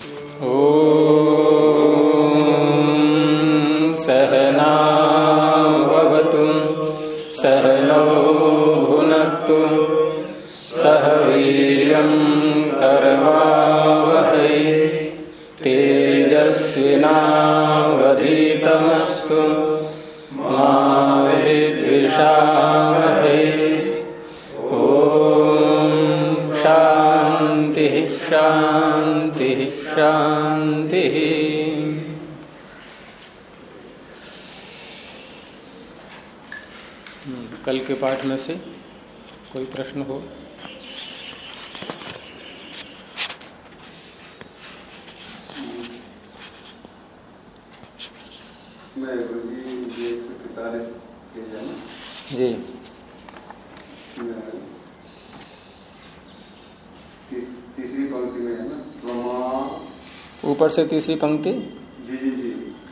सहना भवतु सहनौ भुनक्तु सह वीर्यं करवावहै तेजस्विनावधीतमस्तु मा विद्विषावहै। ओम शांति शांति शांति। कल के पाठ में से कोई प्रश्न हो? जी तीसरी पंक्ति में है ना, प्रमाण ऊपर से तीसरी पंक्ति। जी जी जी।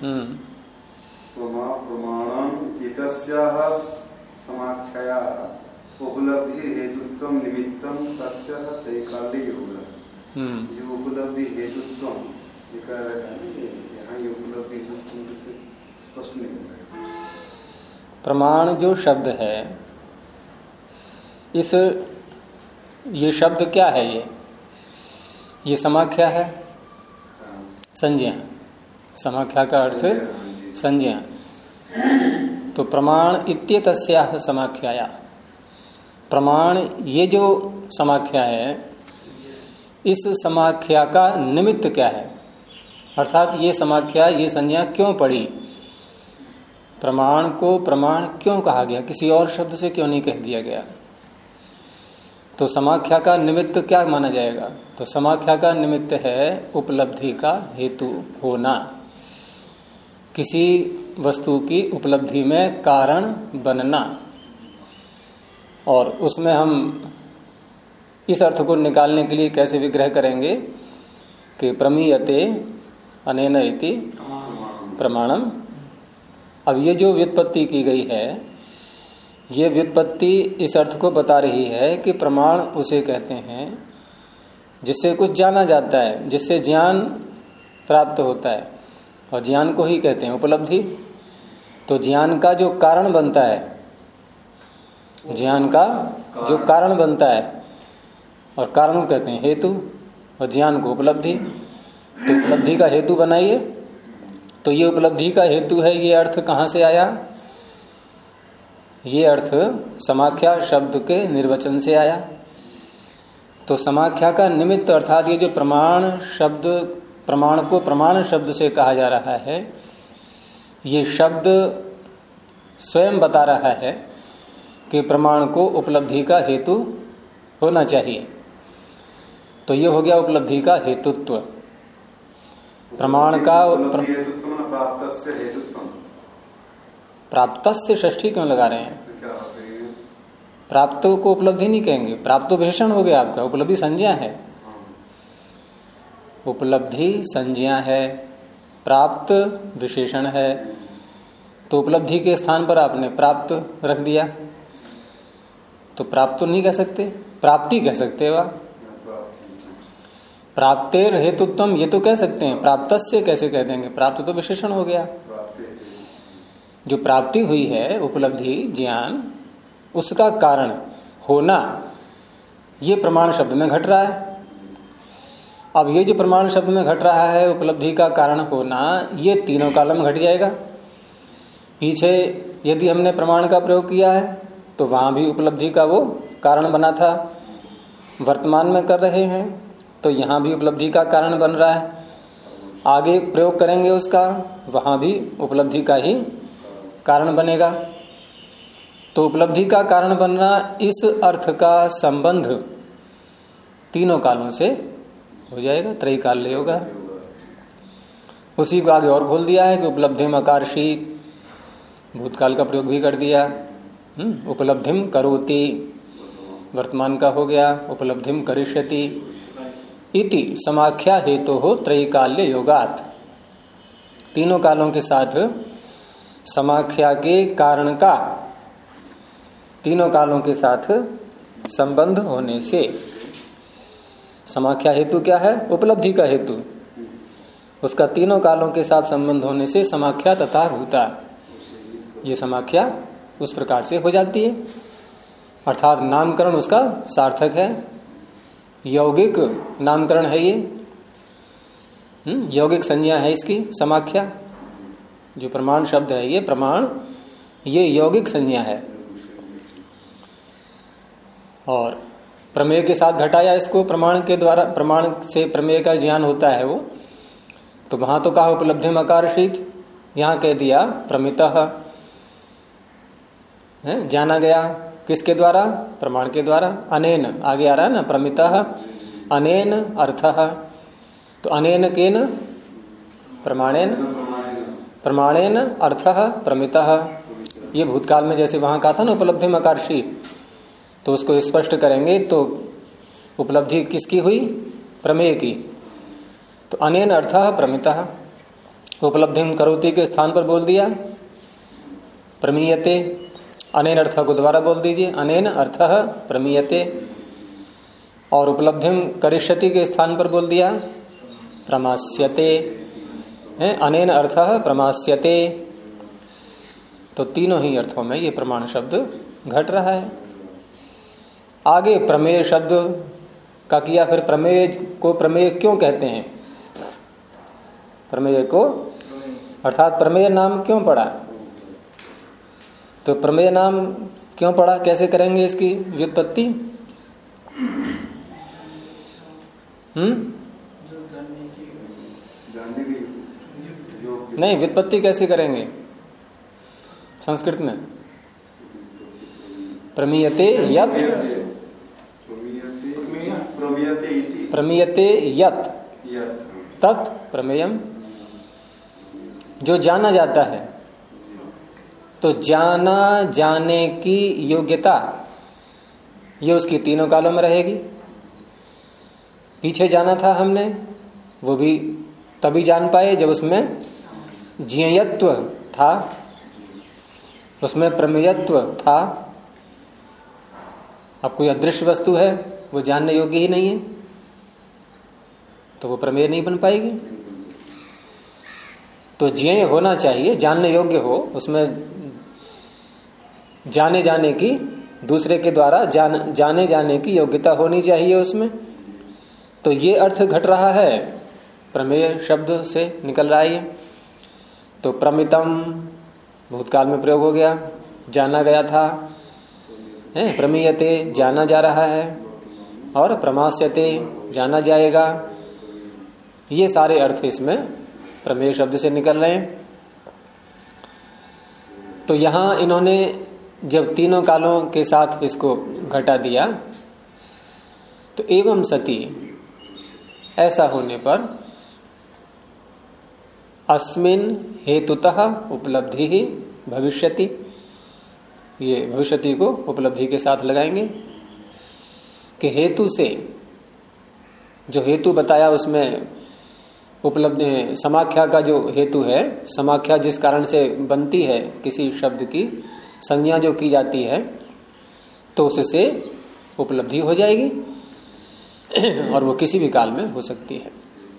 प्रमाणम इतस्याः समाख्यया उपलब्धि हेतुत्व निमित्तम तस्य त्रैकाल्य योगा। जो उपलब्धि हेतुत्व यहाँ ये उपलब्धि हेतुत्व से स्पष्ट नहीं हो रहा है। प्रमाण जो शब्द है, ये शब्द क्या है? ये समाख्या है, संज्ञा। समाख्या का अर्थ संज्ञा। तो प्रमाण इत्येतस्याः समाख्याया, प्रमाण ये जो समाख्या है, इस समाख्या का निमित्त क्या है? अर्थात ये समाख्या, ये संज्ञा क्यों पड़ी? प्रमाण को प्रमाण क्यों कहा गया? किसी और शब्द से क्यों नहीं कह दिया गया? तो समाख्या का निमित्त क्या माना जाएगा? तो समाख्या का निमित्त है उपलब्धि का हेतु होना, किसी वस्तु की उपलब्धि में कारण बनना। और उसमें हम इस अर्थ को निकालने के लिए कैसे विग्रह करेंगे कि प्रमीयते अनेन इति प्रमाणम। अब ये जो व्युत्पत्ति की गई है, ये व्युत्पत्ति इस अर्थ को बता रही है कि प्रमाण उसे कहते हैं जिससे कुछ जाना जाता है, जिससे ज्ञान प्राप्त होता है, और ज्ञान को ही कहते हैं उपलब्धि। तो ज्ञान का जो कारण बनता है, ज्ञान का जो कारण बनता है, और कारण को कहते हैं हेतु, और ज्ञान को उपलब्धि। तो उपलब्धि का हेतु बनाइए। तो ये उपलब्धि का हेतु है, ये अर्थ कहाँ से आया? ये अर्थ समाख्या शब्द के निर्वचन से आया। तो समाख्या का निमित्त अर्थात ये जो प्रमाण शब्द, प्रमाण को प्रमाण शब्द से कहा जा रहा है, ये शब्द स्वयं बता रहा है कि प्रमाण को उपलब्धि का हेतु होना चाहिए। तो ये हो गया उपलब्धि का हेतुत्व। प्रमाण का प्राप्तस्य षष्ठी क्यों लगा रहे हैं? प्राप्त को उपलब्धि नहीं कहेंगे, प्राप्त विशेषण हो गया आपका, उपलब्धि संज्ञा है। उपलब्धि संज्ञा है, प्राप्त विशेषण है। तो उपलब्धि के स्थान पर आपने प्राप्त रख दिया, तो प्राप्त तो नहीं कह सकते, प्राप्ति कह सकते। वाह, प्राप्तेर हेतुत्वम ये तो कह सकते हैं, प्राप्तस्य कैसे कह देंगे? प्राप्त तो विशेषण हो गया। जो प्राप्ति हुई है, उपलब्धि ज्ञान, उसका कारण होना, ये प्रमाण शब्द में घट रहा है। अब ये जो प्रमाण शब्द में घट रहा है, उपलब्धि का कारण होना, ये तीनों कालम घट जाएगा। पीछे यदि हमने प्रमाण का प्रयोग किया है तो वहां भी उपलब्धि का वो कारण बना था। वर्तमान में कर रहे हैं तो यहां भी उपलब्धि का कारण बन रहा है। आगे प्रयोग करेंगे उसका, वहां भी उपलब्धि का ही कारण बनेगा। तो उपलब्धि का कारण बनना, इस अर्थ का संबंध तीनों कालों से हो जाएगा, त्रैकाल्य होगा। उसी को आगे और खोल दिया है कि उपलब्धिम अकारशीत, भूतकाल का प्रयोग भी कर दिया। उपलब्धिम करोति, वर्तमान का हो गया, उपलब्धिम करिष्यति इति समाख्या हेतु हो त्रैकाल्य योगात। तीनों कालों के साथ समाख्या के कारण का तीनों कालों के साथ संबंध होने से समाख्या हेतु क्या है? उपलब्धि का हेतु। उसका तीनों कालों के साथ संबंध होने से समाख्या तथा भूता, ये समाख्या उस प्रकार से हो जाती है, अर्थात नामकरण उसका सार्थक है, यौगिक नामकरण है ये, यौगिक संज्ञा है इसकी समाख्या। जो प्रमाण शब्द है ये प्रमाण, ये यौगिक संज्ञा है। और प्रमेय के साथ घटाया इसको प्रमाण के द्वारा, प्रमाण से प्रमेय का ज्ञान होता है वो, तो वहां तो कहा उपलब्धिम आकर्षित, यहां कह दिया प्रमितः, जाना गया किसके द्वारा, प्रमाण के द्वारा। अनेन आगे आ रहा है ना, प्रमितः अनेन अर्थः, तो अनेन केन प्रमाणेन, प्रमाणेन अर्थः प्रमितः, ये भूतकाल में जैसे वहां कहा था ना उपलब्धिम आकर्षित, तो उसको स्पष्ट करेंगे तो उपलब्धि किसकी हुई, प्रमेय की, तो अनेन अर्थः प्रमितः, उपलब्धिम करोति के स्थान पर बोल दिया प्रमीयते, अनेन अर्थः को दोबारा बोल दीजिए, अनेन अर्थः प्रमीयते, और उपलब्धिम करिष्यति के स्थान पर बोल दिया प्रमास्यते, अनेन अर्थः प्रमास्यते, तो तीनों ही अर्थों में ये प्रमाण शब्द घट रहा है। आगे प्रमेय शब्द का किया, फिर प्रमेय को प्रमेय क्यों कहते हैं, प्रमेय को अर्थात प्रमेय नाम क्यों पड़ा, तो प्रमेय नाम क्यों पड़ा, कैसे करेंगे इसकी व्युत्पत्ति, नहीं व्युत्पत्ति कैसे करेंगे संस्कृत में, प्रमीयते यत्, प्रमीयते यत् तत् प्रमेयम, जो जाना जाता है, तो जाना जाने की योग्यता ये उसकी तीनों कालों में रहेगी। पीछे जाना था हमने, वो भी तभी जान पाए जब उसमें ज्ञेयत्व था, उसमें प्रमेयत्व था। अब कोई अदृश्य वस्तु है, वो जानने योग्य ही नहीं है, तो वो प्रमेय नहीं बन पाएगी। तो ज्ञेय होना चाहिए, जानने योग्य हो, उसमें जाने जाने की, दूसरे के द्वारा जाने जाने की योग्यता होनी चाहिए उसमें। तो ये अर्थ घट रहा है, प्रमेय शब्द से निकल रहा है। तो प्रमितम भूतकाल में प्रयोग हो गया, जाना गया था, प्रमीयते जाना जा रहा है, और प्रमास्यते जाना जाएगा। ये सारे अर्थ इसमें प्रमेय शब्द से निकल रहे हैं। तो यहां इन्होंने जब तीनों कालों के साथ इसको घटा दिया, तो एवं सती, ऐसा होने पर अस्मिन हेतुतः उपलब्धि ही भविष्यति, ये भविष्यति को उपलब्धि के साथ लगाएंगे कि हेतु से, जो हेतु बताया उसमें उपलब्धि, समाख्या का जो हेतु है, समाख्या जिस कारण से बनती है किसी शब्द की संज्ञा जो की जाती है, तो उससे उपलब्धि हो जाएगी और वो किसी भी काल में हो सकती है।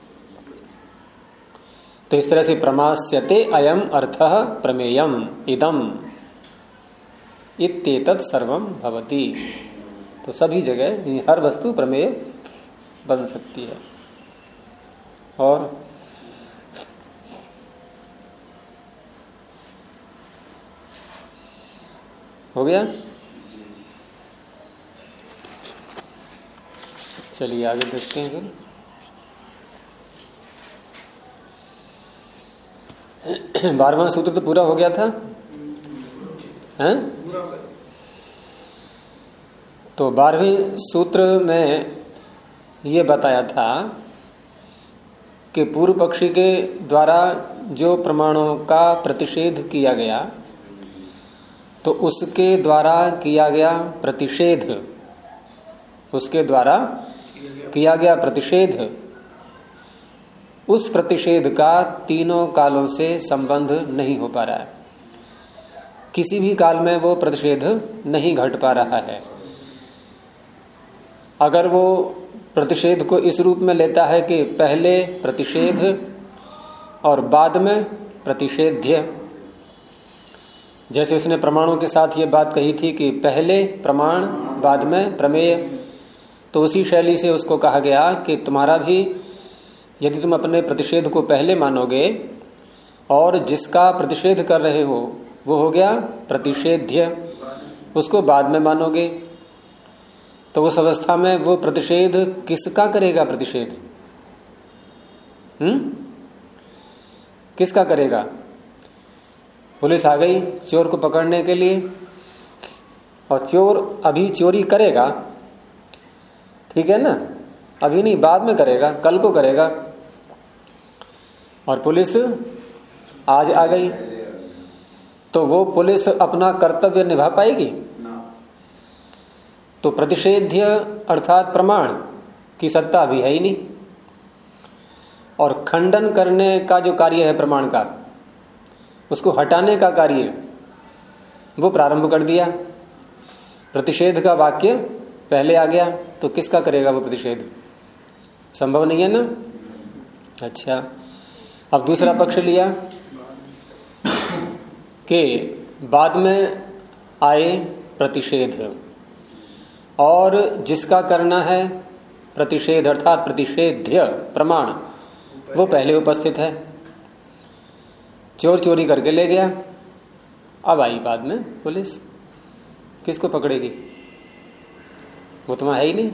तो इस तरह से प्रमास्यते अयम अर्थः प्रमेयम इदम इत्येतत् सर्वम भवति। तो सभी जगह हर वस्तु प्रमेय बन सकती है। और हो गया, चलिए आगे देखते हैं। फिर 12वां सूत्र तो पूरा हो गया था, हैं? तो 12वें सूत्र में ये बताया था कि पूर्व पक्षी के द्वारा जो प्रमाणों का प्रतिषेध किया गया, तो उसके द्वारा किया गया प्रतिषेध, उसके द्वारा किया गया प्रतिषेध, उस प्रतिषेध का तीनों कालों से संबंध नहीं हो पा रहा है। किसी भी काल में वो प्रतिषेध नहीं घट पा रहा है। अगर वो प्रतिषेध को इस रूप में लेता है कि पहले प्रतिषेध और बाद में प्रतिषेध्य। जैसे उसने प्रमाणों के साथ ये बात कही थी कि पहले प्रमाण बाद में प्रमेय, तो उसी शैली से उसको कहा गया कि तुम्हारा भी यदि तुम अपने प्रतिषेध को पहले मानोगे और जिसका प्रतिषेध कर रहे हो वो हो गया प्रतिषेध्य, उसको बाद में मानोगे, तो उस अवस्था में वो प्रतिषेध किसका करेगा? प्रतिषेध किसका करेगा? पुलिस आ गई चोर को पकड़ने के लिए और चोर अभी चोरी करेगा, ठीक है ना, अभी नहीं बाद में करेगा, कल को करेगा, और पुलिस आज आ गई, तो वो पुलिस अपना कर्तव्य निभा पाएगी? तो प्रतिषेध्य अर्थात प्रमाण की सत्ता अभी है ही नहीं, और खंडन करने का जो कार्य है प्रमाण का, उसको हटाने का कार्य वो प्रारंभ कर दिया। प्रतिषेध का वाक्य पहले आ गया, तो किसका करेगा वो प्रतिषेध? संभव नहीं है ना। अच्छा, अब दूसरा पक्ष लिया कि बाद में आए प्रतिषेध और जिसका करना है प्रतिषेध अर्थात प्रतिषेध्य प्रमाण वो पहले उपस्थित है। चोर चोरी करके ले गया, अब आई बाद में पुलिस, किसको पकड़ेगी? वो तो वहां है ही नहीं।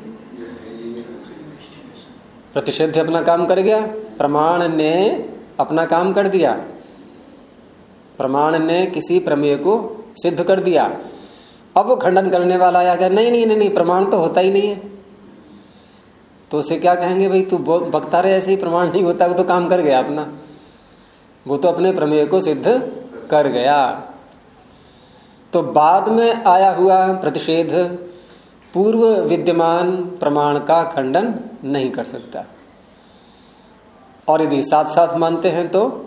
प्रतिषेध अपना काम कर गया, प्रमाण ने अपना काम कर दिया, प्रमाण ने किसी प्रमेय को सिद्ध कर दिया। अब वो खंडन करने वाला आया क्या? नहीं नहीं नहीं नहीं, प्रमाण तो होता ही नहीं है। तो उसे क्या कहेंगे? भाई तू बकता रहे, ऐसे ही प्रमाण नहीं होता, वो तो काम कर गया अपना, वो तो अपने प्रमेय को सिद्ध कर गया। तो बाद में आया हुआ प्रतिषेध पूर्व विद्यमान प्रमाण का खंडन नहीं कर सकता। और यदि साथ साथ मानते हैं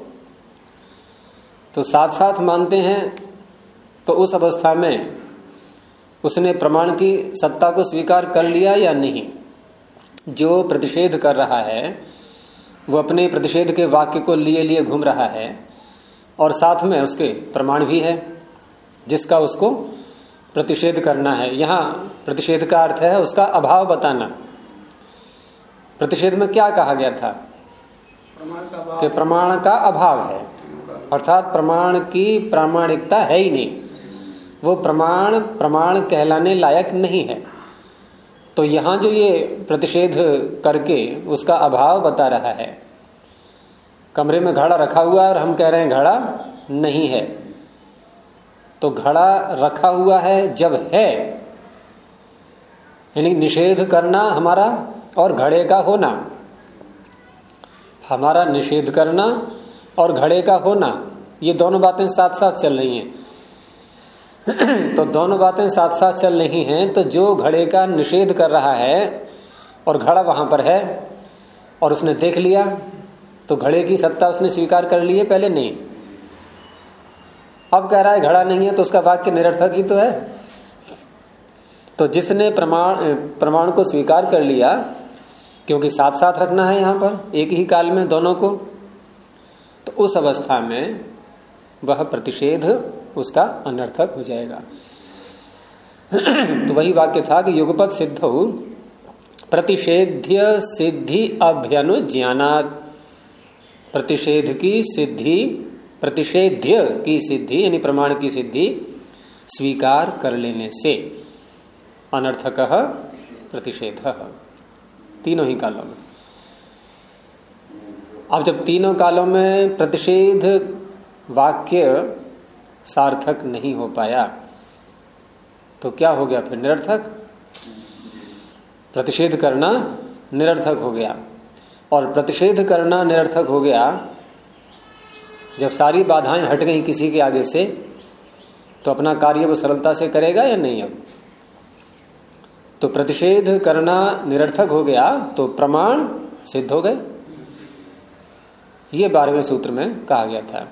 तो साथ साथ मानते हैं तो उस अवस्था में उसने प्रमाण की सत्ता को स्वीकार कर लिया या नहीं? जो प्रतिषेध कर रहा है वो अपने प्रतिषेध के वाक्य को लिए लिए घूम रहा है और साथ में उसके प्रमाण भी है जिसका उसको प्रतिषेध करना है। यहां प्रतिषेध का अर्थ है उसका अभाव बताना। प्रतिषेध में क्या कहा गया था? कि प्रमाण का अभाव है, अर्थात प्रमाण की प्रामाणिकता है ही नहीं, वो प्रमाण कहलाने लायक नहीं है। तो यहां जो ये प्रतिषेध करके उसका अभाव बता रहा है, कमरे में घड़ा रखा हुआ है और हम कह रहे हैं घड़ा नहीं है, तो घड़ा रखा हुआ है जब है, यानी निषेध करना हमारा और घड़े का होना, हमारा निषेध करना और घड़े का होना, ये दोनों बातें साथ साथ चल रही हैं। तो दोनों बातें साथ साथ चल रही हैं, तो जो घड़े का निषेध कर रहा है और घड़ा वहां पर है और उसने देख लिया, तो घड़े की सत्ता उसने स्वीकार कर ली है, पहले नहीं। अब कह रहा है घड़ा नहीं है, तो उसका वाक्य निरर्थक ही तो है। तो जिसने प्रमाण को स्वीकार कर लिया, क्योंकि साथ साथ रखना है यहां पर एक ही काल में दोनों को, तो उस अवस्था में वह प्रतिषेध उसका अनर्थक हो जाएगा। तो वही वाक्य था कि युगपत सिद्धौ प्रतिषेध्य सिद्धि अभ्यनुज्ञानात्, प्रतिषेध की सिद्धि, प्रतिषेध्य की सिद्धि यानी प्रमाण की सिद्धि स्वीकार कर लेने से अनर्थकः प्रतिषेधः, तीनों ही कालों में। अब जब तीनों कालों में प्रतिषेध वाक्य सार्थक नहीं हो पाया तो क्या हो गया? फिर निरर्थक, प्रतिषेध करना निरर्थक हो गया। और प्रतिषेध करना निरर्थक हो गया जब सारी बाधाएं हट गई किसी के आगे से, तो अपना कार्य वो सरलता से करेगा या नहीं? अब तो प्रतिषेध करना निरर्थक हो गया तो प्रमाण सिद्ध हो गए, ये 12वें सूत्र में कहा गया था।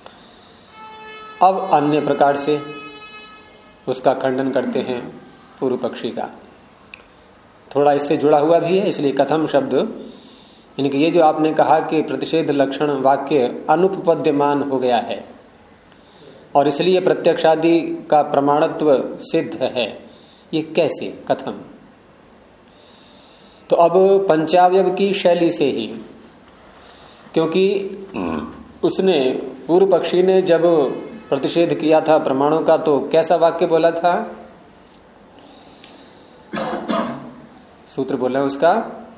अब अन्य प्रकार से उसका खंडन करते हैं पूर्व पक्षी का, थोड़ा इससे जुड़ा हुआ भी है, इसलिए कथम शब्द यानी कि ये जो आपने कहा कि प्रतिषेध लक्षण वाक्य अनुपपद्यमान हो गया है और इसलिए प्रत्यक्षादि का प्रमाणत्व सिद्ध है, ये कैसे, कथम? तो अब पंचावयव की शैली से ही, क्योंकि उसने पूर्व पक्षी ने जब प्रतिषेध किया था प्रमाणों का तो कैसा वाक्य बोला था? सूत्र बोला उसका,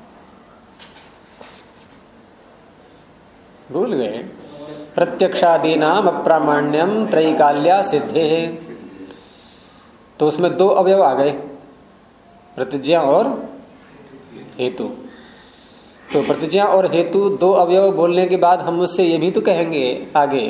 भूल गए। प्रत्यक्षादीनाम अप्रामाण्यम त्रैकाल्या सिद्धे है। तो उसमें दो अवयव आ गए, प्रतिज्ञा और हेतु। तो प्रतिज्ञा और हेतु दो अवयव बोलने के बाद हम उससे ये भी तो कहेंगे आगे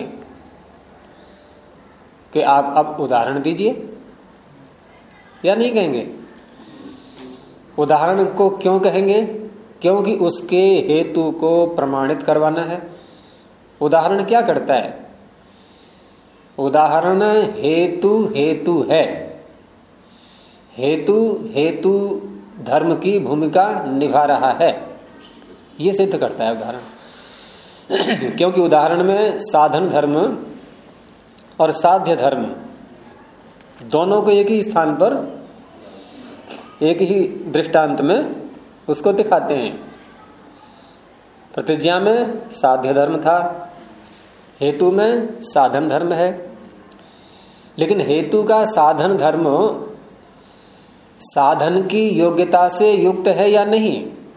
कि आप अब उदाहरण दीजिए, या नहीं कहेंगे? उदाहरण को क्यों कहेंगे? क्योंकि उसके हेतु को प्रमाणित करवाना है। उदाहरण क्या करता है? उदाहरण हेतु हेतु है, हेतु हेतु धर्म की भूमिका निभा रहा है, ये सिद्ध करता है उदाहरण। क्योंकि उदाहरण में साधन धर्म और साध्य धर्म दोनों को एक ही स्थान पर एक ही दृष्टांत में उसको दिखाते हैं। प्रतिज्ञा में साध्य धर्म था, हेतु में साधन धर्म है। लेकिन हेतु का साधन धर्म साधन की योग्यता से युक्त है या नहीं,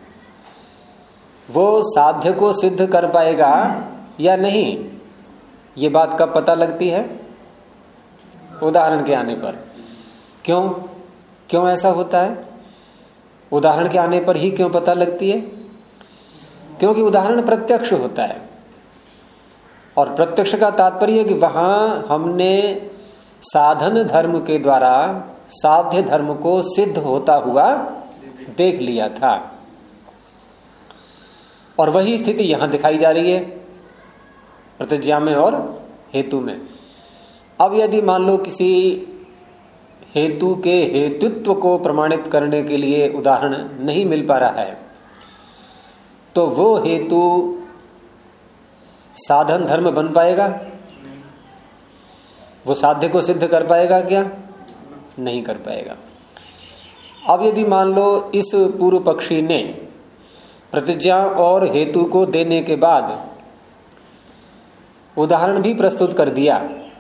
वो साध्य को सिद्ध कर पाएगा या नहीं, ये बात कब पता लगती है? उदाहरण के आने पर। क्यों क्यों ऐसा होता है? उदाहरण के आने पर ही क्यों पता लगती है? क्योंकि उदाहरण प्रत्यक्ष होता है, और प्रत्यक्ष का तात्पर्य है कि वहां हमने साधन धर्म के द्वारा साध्य धर्म को सिद्ध होता हुआ देख लिया था, और वही स्थिति यहां दिखाई जा रही है प्रतिज्ञा में और हेतु में। अब यदि मान लो किसी हेतु के हेतुत्व को प्रमाणित करने के लिए उदाहरण नहीं मिल पा रहा है, तो वो हेतु साधन धर्म बन पाएगा? वो साध्य को सिद्ध कर पाएगा क्या? नहीं कर पाएगा। अब यदि मान लो इस पूर्व पक्षी ने प्रतिज्ञा और हेतु को देने के बाद उदाहरण भी प्रस्तुत कर दिया,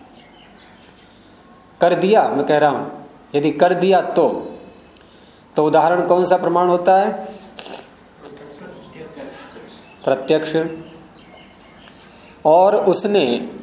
मैं कह रहा हूं, यदि कर दिया तो उदाहरण कौन सा प्रमाण होता है? प्रत्यक्ष। और उसने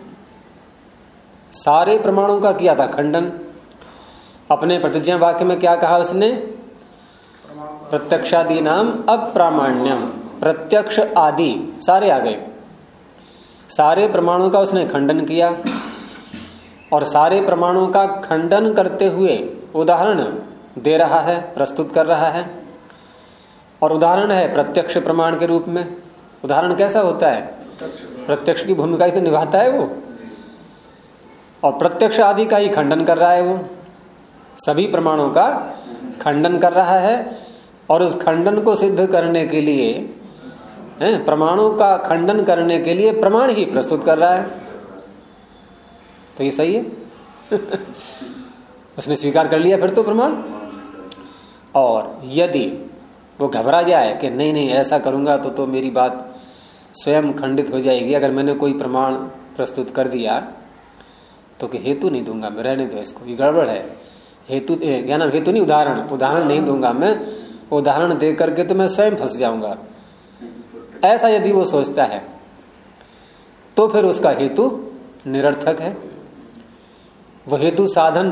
सारे प्रमाणों का किया था खंडन। अपने प्रतिज्ञा वाक्य में क्या कहा उसने? प्रत्यक्षादि नाम अप्रामाण्यम, प्रत्यक्ष आदि सारे आ गए, सारे प्रमाणों का उसने खंडन किया, और सारे प्रमाणों का खंडन करते हुए उदाहरण दे रहा है, प्रस्तुत कर रहा है। और उदाहरण है प्रत्यक्ष प्रमाण के रूप में। उदाहरण कैसा होता है? प्रत्यक्ष की भूमिका ही तो निभाता है वो, और प्रत्यक्ष आदि का ही खंडन कर रहा है वो, सभी प्रमाणों का खंडन कर रहा है। और उस खंडन को सिद्ध करने के लिए, प्रमाणों का खंडन करने के लिए प्रमाण ही प्रस्तुत कर रहा है। तो ये सही है। उसने स्वीकार कर लिया फिर तो प्रमाण। और यदि वो घबरा जाए कि नहीं ऐसा करूंगा तो मेरी बात स्वयं खंडित हो जाएगी, अगर मैंने कोई प्रमाण प्रस्तुत कर दिया तो कि हेतु नहीं दूंगा मैं, रहने दो इसको, ये गड़बड़ है, हेतु क्या नाम, हेतु नहीं उदाहरण नहीं दूंगा मैं, उदाहरण दे करके तो मैं स्वयं फंस जाऊंगा, ऐसा यदि वो सोचता है तो फिर उसका हेतु निरर्थक है। वो हेतु साधन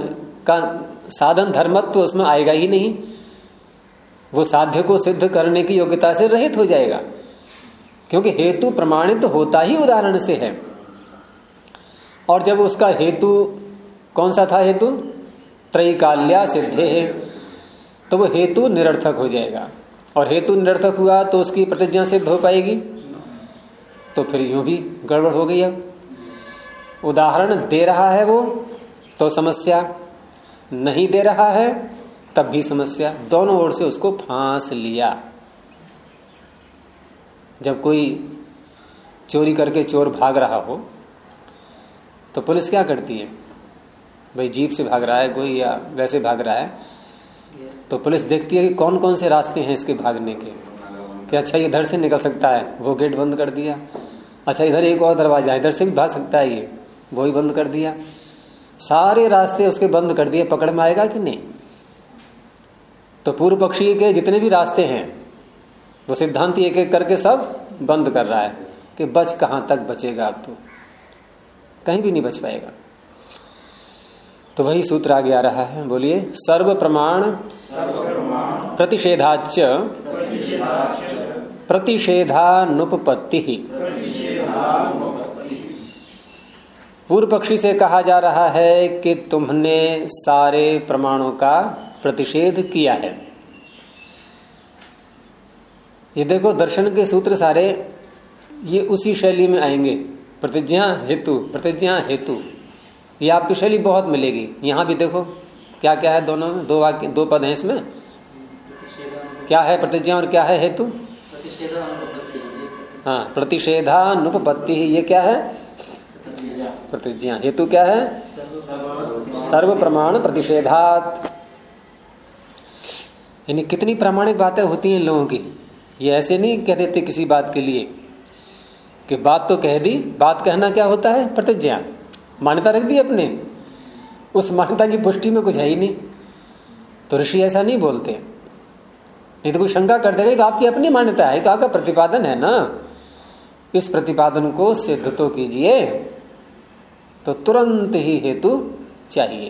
धर्मत्व उसमें आएगा ही नहीं, वो साध्य को सिद्ध करने की योग्यता से रहित हो जाएगा, क्योंकि हेतु प्रमाणित होता ही उदाहरण से है। और जब उसका हेतु कौन सा था? हेतु त्रैकाल्या सिद्धे है, तो वो हेतु निरर्थक हो जाएगा। और हेतु निरर्थक हुआ तो उसकी प्रतिज्ञा सिद्ध हो पाएगी, तो फिर यूं भी गड़बड़ हो गई। अब उदाहरण दे रहा है वो तो समस्या, नहीं दे रहा है तब भी समस्या, दोनों ओर से उसको फांस लिया। जब कोई चोरी करके चोर भाग रहा हो तो पुलिस क्या करती है? भाई जीप से भाग रहा है कोई या वैसे भाग रहा है, तो पुलिस देखती है कि कौन कौन से रास्ते हैं इसके भागने के, कि अच्छा ये इधर से निकल सकता है, वो गेट बंद कर दिया। अच्छा इधर एक और दरवाजा है, इधर से भी भाग सकता है ये, वो ही बंद कर दिया। सारे रास्ते उसके बंद कर दिए, पकड़ में आएगा कि नहीं? तो पूर्व पक्षी के जितने भी रास्ते हैं वो सिद्धांती एक एक करके सब बंद कर रहा है कि बच कहां तक बचेगा, अब तो कहीं भी नहीं बच पाएगा। तो वही सूत्र आगे आ रहा है, बोलिए। सर्व प्रमाण प्रतिषेधाच प्रतिषेधानुपपत्ति ही। पूर्व पक्षी से कहा जा रहा है कि तुमने सारे प्रमाणों का प्रतिषेध किया है। ये देखो दर्शन के सूत्र सारे ये उसी शैली में आएंगे, प्रतिज्ञा हेतु प्रतिज्ञा हेतु, ये आपकी शैली बहुत मिलेगी। यहां भी देखो क्या क्या है, दोनों में दो वाक्य दो पद हैं इसमें। क्या है प्रतिज्ञा और क्या है हेतु? हाँ, प्रतिषेधानुपपत्ति, ये क्या है? प्रतिज्ञा। हेतु क्या है? सर्व प्रमाण प्रतिषेधात। यानी कितनी प्रामाणिक बातें होती हैं लोगों की। ये ऐसे नहीं कह देते किसी बात के लिए कि बात तो कह दी, बात कहना क्या होता है? प्रतिज्ञा, मान्यता रख दी अपने, उस मान्यता की पुष्टि में कुछ है ही नहीं। तो ऋषि ऐसा नहीं बोलते, नहीं तो कोई शंका कर देगा तो आपकी अपनी मान्यता है, तो आपका प्रतिपादन है ना, इस प्रतिपादन को सिद्ध तो कीजिए। तो तुरंत ही हेतु चाहिए।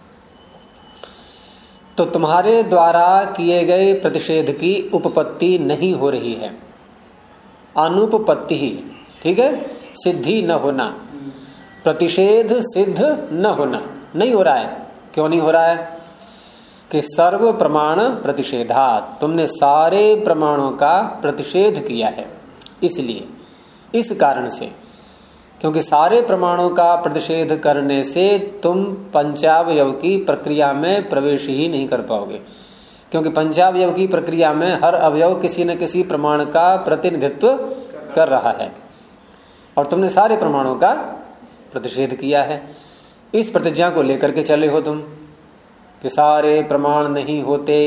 तो तुम्हारे द्वारा किए गए प्रतिषेध की उपपत्ति नहीं हो रही है, अनुपपत्ति ही, ठीक है, सिद्धि न होना, प्रतिषेध सिद्ध न होना, नहीं हो रहा है। क्यों नहीं हो रहा है? कि सर्व प्रमाण प्रतिषेधात, तुमने सारे प्रमाणों का प्रतिषेध किया है, इसलिए, इस कारण से, क्योंकि सारे प्रमाणों का प्रतिषेध करने से तुम पंचावयव की प्रक्रिया में प्रवेश ही नहीं कर पाओगे। क्योंकि पंचावयव की प्रक्रिया में हर अवयव किसी न किसी प्रमाण का प्रतिनिधित्व कर रहा है, और तुमने सारे प्रमाणों का प्रतिषेध किया है। इस प्रतिज्ञा को लेकर के चले हो तुम कि सारे प्रमाण नहीं होते,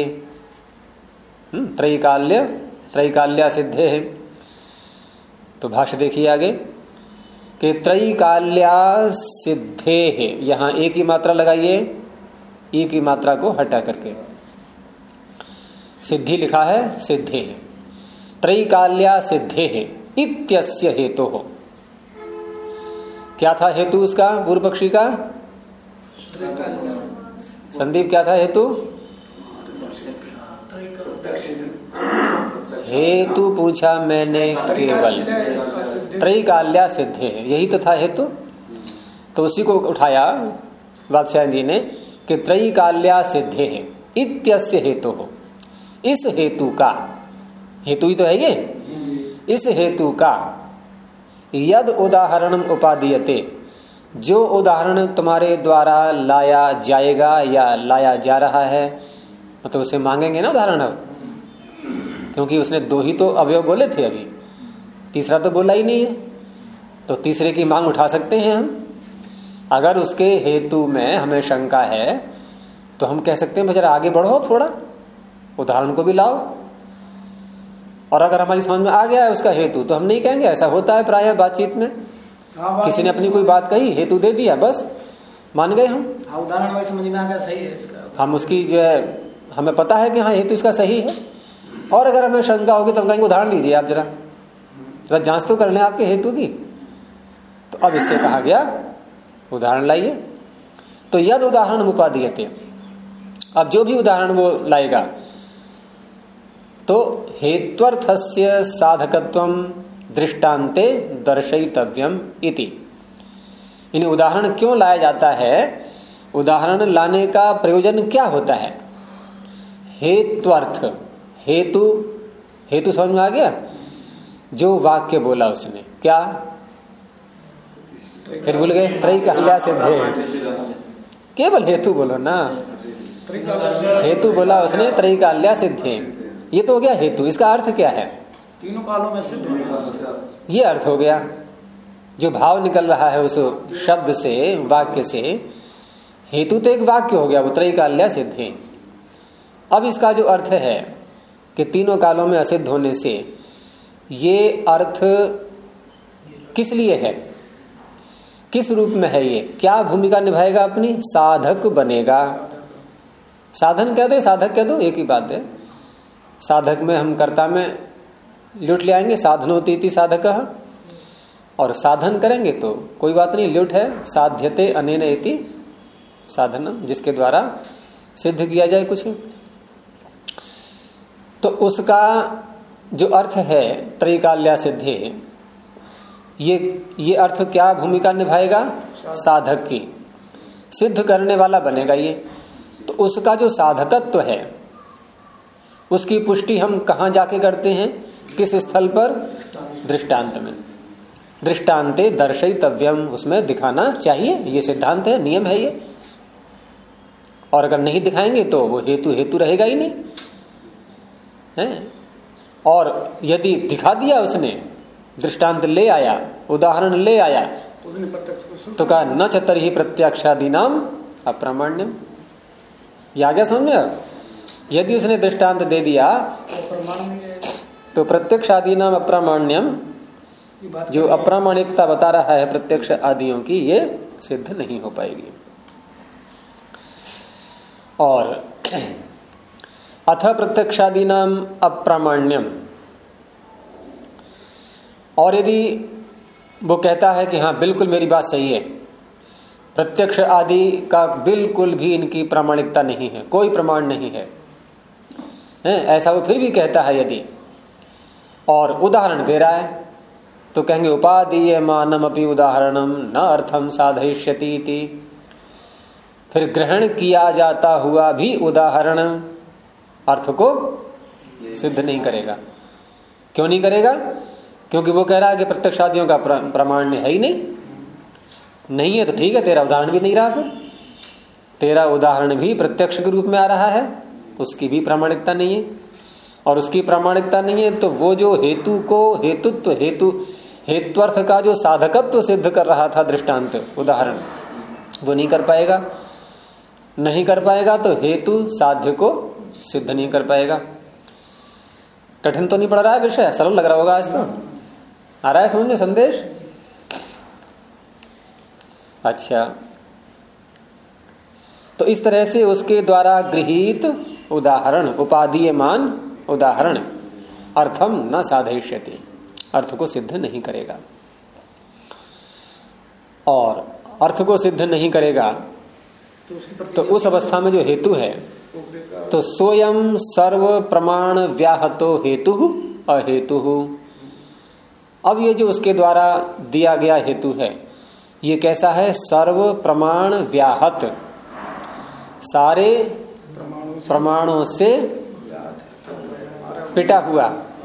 त्रैकाल्या सिद्धे है। तो भाष्य देखिए आगे कि त्रैकाल्या सिद्धे है, यहां एक ही मात्रा लगाइए, एक ही मात्रा को हटा करके सिद्धि लिखा है, सिद्धे है। त्रैकाल्या सिद्धे है इत्यस्य हेतु हो। क्या था हेतु उसका? पूर्व पक्षी का संदीप क्या था हेतु? हेतु पूछा मैंने केवल, त्रैकाल्या सिद्धे है, यही तो था हेतु। तो उसी को उठाया वात्स्यायन जी ने कि त्रैकाल्या सिद्धे है इत्यस्य हेतु हो। इस हेतु का, हेतु ही तो है ये, इस हेतु का यद उदाहरण उपादीयते, जो उदाहरण तुम्हारे द्वारा लाया जाएगा या लाया जा रहा है, मतलब उसे मांगेंगे ना उदाहरण अब, क्योंकि उसने दो ही तो अवयव बोले थे, अभी तीसरा तो बोला ही नहीं है, तो तीसरे की मांग उठा सकते हैं हम। अगर उसके हेतु में हमें शंका है तो हम कह सकते हैं जरा आगे बढ़ो, थोड़ा उदाहरण को भी लाओ। और अगर हमारी समझ में आ गया है उसका हेतु तो हम नहीं कहेंगे। ऐसा होता है प्रायः बातचीत में, किसी ने अपनी कोई बात कही, हेतु दे दिया, बस मान गए हम। उदाहरण वाली समझ में आ गया, सही है इसका, हम उसकी जो है हमें पता है कि हाँ हेतु इसका सही है। और अगर हमें शंका होगी तो हम कहेंगे उदाहरण लीजिए आप, जरा जांच तो कर लें आपके हेतु की। तो अब इससे कहा गया उदाहरण लाइए। तो यद उदाहरण उपादीयते, अब जो भी उदाहरण वो लाएगा तो हेत्वर्थस्य साधकत्वम दृष्टान्ते दर्शयितव्यम इति। यानी उदाहरण क्यों लाया जाता है, उदाहरण लाने का प्रयोजन क्या होता है? हेत्वर्थ, हेतु, हेतु समझ में आ गया? जो वाक्य बोला उसने, क्या फिर भूल गए? त्रैकाल्या सिद्धे, केवल हेतु बोलो ना, हेतु बोला उसने, त्रैकाल्या सिद्धे, ये तो हो गया हेतु। इसका अर्थ क्या है? तीनों कालों में सिद्ध होगा। ये अर्थ हो गया। जो भाव निकल रहा है उस शब्द से, वाक्य से, हेतु तो एक वाक्य हो गया, वो त्रैकाल्या सिद्ध है। अब इसका जो अर्थ है कि तीनों कालों में असिद्ध होने से, ये अर्थ किस लिए है, किस रूप में है, ये क्या भूमिका निभाएगा अपनी? साधक बनेगा। साधन कह दो, साधक कह दो, एक ही बात है। साधक में हम कर्ता में ल्युट ले आएंगे, साधनोति इति साधकः, और साधन करेंगे तो कोई बात नहीं, ल्युट है साध्यते अनेन इति साधनम, जिसके द्वारा सिद्ध किया जाए कुछ। तो उसका जो अर्थ है त्रैकाल्या सिद्धि, ये अर्थ क्या भूमिका निभाएगा? साधक की, सिद्ध करने वाला बनेगा ये। तो उसका जो साधकत्व है उसकी पुष्टि हम कहां जाके करते हैं, किस स्थल पर? दृष्टांत में। दृष्टांते दर्शयितव्यम, उसमें दिखाना चाहिए, ये सिद्धांत है, नियम है ये। और अगर नहीं दिखाएंगे तो वो हेतु रहेगा ही नहीं है। और यदि दिखा दिया उसने, दृष्टांत ले आया, उदाहरण ले आया, तो कहा न चतुर्हि प्रत्यक्षादि नाम अप्रामाण्यम। ये आ गया समझ में? अब यदि उसने दृष्टांत दे दिया तो प्रत्यक्ष आदि नाम अप्रामाण्यम, जो अप्रामाणिकता बता रहा है प्रत्यक्ष आदियों की, ये सिद्ध नहीं हो पाएगी। और अथ प्रत्यक्षादि नाम अप्रामाण्यम, और यदि वो कहता है कि हाँ बिल्कुल मेरी बात सही है, प्रत्यक्ष आदि का बिल्कुल भी इनकी प्रामाणिकता नहीं है, कोई प्रमाण नहीं है, ऐसा वो फिर भी कहता है यदि, और उदाहरण दे रहा है, तो कहेंगे उपादीयमानम अपि उदाहरणम न अर्थम साधयिष्यति इति। फिर ग्रहण किया जाता हुआ भी उदाहरण अर्थ को सिद्ध नहीं करेगा। क्यों नहीं करेगा? क्योंकि वो कह रहा है कि प्रत्यक्षादियों का प्रमाण है ही नहीं है। तो ठीक है, तेरा उदाहरण भी नहीं रहा, फिर तेरा उदाहरण भी प्रत्यक्ष के रूप में आ रहा है, उसकी भी प्रामाणिकता नहीं है। और उसकी प्रामाणिकता नहीं है तो वो जो हेतु को हेत्वर्थ का जो साधकत्व सिद्ध कर रहा था दृष्टांत उदाहरण, वो नहीं कर पाएगा। नहीं कर पाएगा तो हेतु साध्य को सिद्ध नहीं कर पाएगा। कठिन तो नहीं पड़ रहा है विषय? सरल लग रहा होगा आज तो। आ रहा है समझ में संदेश? अच्छा, तो इस तरह से उसके द्वारा गृहीत उदाहरण, उपादीयमान उदाहरण अर्थम न साधयिष्यति, अर्थ को सिद्ध नहीं करेगा। और अर्थ को सिद्ध नहीं करेगा तो उस अवस्था में जो हेतु है, तो स्वयं सर्व प्रमाण व्याहतो हेतु अहेतु। अब ये जो उसके द्वारा दिया गया हेतु है, ये कैसा है? सर्व प्रमाण व्याहत, सारे प्रमाणों से पिटा हुआ